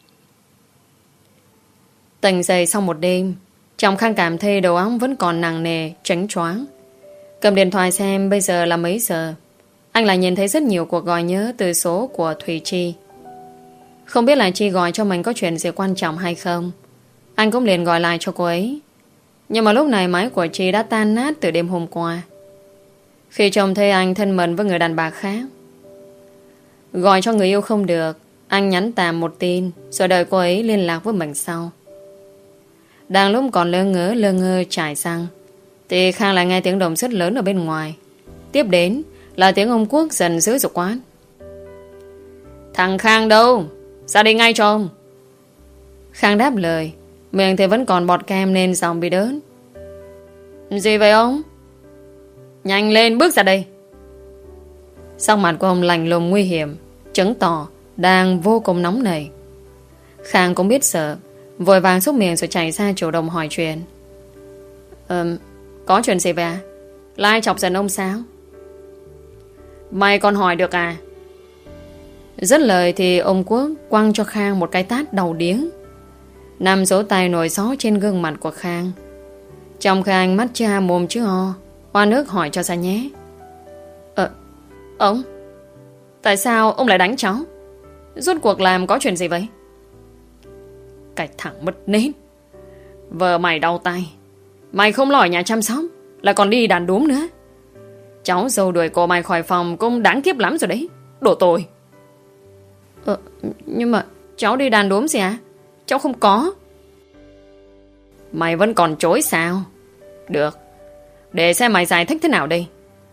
Tỉnh dậy sau một đêm, Trọng Khang cảm thấy đầu óc vẫn còn nặng nề, chánh choáng. Cầm điện thoại xem bây giờ là mấy giờ. Anh lại nhìn thấy rất nhiều cuộc gọi nhớ từ số của Thùy Chi. Không biết là Chi gọi cho mình có chuyện gì quan trọng hay không. Anh cũng liền gọi lại cho cô ấy. Nhưng mà lúc này máy của Chi đã tan nát từ đêm hôm qua, khi chồng thấy anh thân mật với người đàn bà khác. Gọi cho người yêu không được, anh nhắn tạm một tin rồi đợi cô ấy liên lạc với mình sau. Đang lúc còn lơ ngớ lơ ngơ trải răng thì Khang lại nghe tiếng động rất lớn ở bên ngoài. Tiếp đến là tiếng ông Quốc dần dữ dội quát. Thằng Khang đâu? Ra đây ngay cho ông. Khang đáp lời, miệng thì vẫn còn bọt kem nên giọng bị đớn. Gì vậy ông? Nhanh lên bước ra đây. Sắc mặt của ông lạnh lùng nguy hiểm, chứng tỏ đang vô cùng nóng nảy. Khang cũng biết sợ, vội vàng xúc miệng rồi chạy ra chủ động hỏi chuyện. Ừm, có chuyện gì vậy à? Là ai chọc giận ông sao? Mày còn hỏi được à? Dứt lời thì ông Quốc quăng cho Khang một cái tát đầu điếng. Nằm dấu tay nổi gió trên gương mặt của Khang. Trong khi anh mắt cha mồm chứ ho, hoa nước hỏi cho ra nhé. Ờ, ông? Tại sao ông lại đánh cháu? Rốt cuộc làm có chuyện gì vậy? Cái thằng mất nết. Vợ mày đau tay, mày không lo ở nhà chăm sóc, lại còn đi đàn đúm nữa. Cháu dâu đuổi cô mày khỏi phòng cũng đáng kiếp lắm rồi đấy. Đổ tội. Ờ, nhưng mà cháu đi đàn đúm gì à? Cháu không có. Mày vẫn còn chối sao? Được, để xem mày giải thích thế nào đây.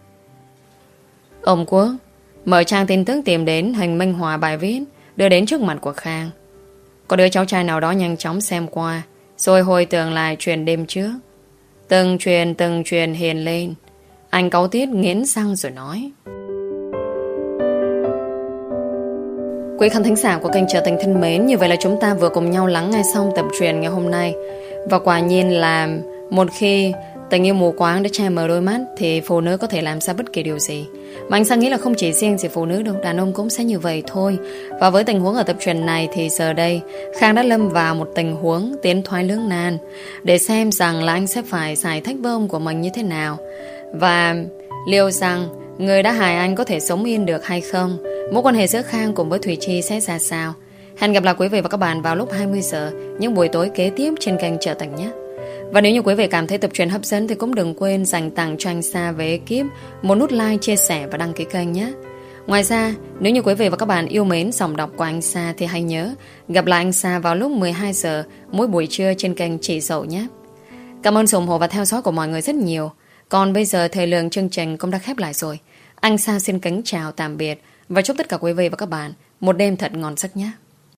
Ông Quốc mở trang tin tức tìm đến hình minh họa bài viết đưa đến trước mặt của Khang. Có đứa cháu trai nào đó nhanh chóng xem qua rồi hồi tưởng lại chuyện đêm trước. Từng chuyện từng chuyện hiện lên. Anh cáu tiết nghiến răng rồi nói. Quý khán thính giả của kênh Trở Tình thân mến, như vậy là chúng ta vừa cùng nhau lắng nghe xong tập truyện ngày hôm nay. Và quả nhiên là một khi tình yêu mù quáng đã che mờ đôi mắt thì phụ nữ có thể làm ra bất kỳ điều gì. Mà anh Sang nghĩ là không chỉ riêng chỉ phụ nữ đâu, đàn ông cũng sẽ như vậy thôi. Và với tình huống ở tập truyện này thì giờ đây Khang đã lâm vào một tình huống tiến thoái lưỡng nan, để xem rằng là anh sẽ phải giải thích với ông của mình như thế nào, và liệu rằng người đã hại anh có thể sống yên được hay không. Mối quan hệ giữa Khang cùng với Thùy Chi sẽ ra sao. Hẹn gặp lại quý vị và các bạn vào lúc hai mươi giờ những buổi tối kế tiếp trên kênh Trở Tình nhé. Và nếu như quý vị cảm thấy tập truyện hấp dẫn thì cũng đừng quên dành tặng cho anh Sa với ekip một nút like, chia sẻ và đăng ký kênh nhé. Ngoài ra, nếu như quý vị và các bạn yêu mến giọng đọc của anh Sa thì hãy nhớ gặp lại anh Sa vào lúc mười hai giờ mỗi buổi trưa trên kênh Chị Dậu nhé. Cảm ơn sự ủng hộ và theo dõi của mọi người rất nhiều. Còn bây giờ thời lượng chương trình cũng đã khép lại rồi. Anh Sa xin kính chào tạm biệt và chúc tất cả quý vị và các bạn một đêm thật ngon giấc nhé.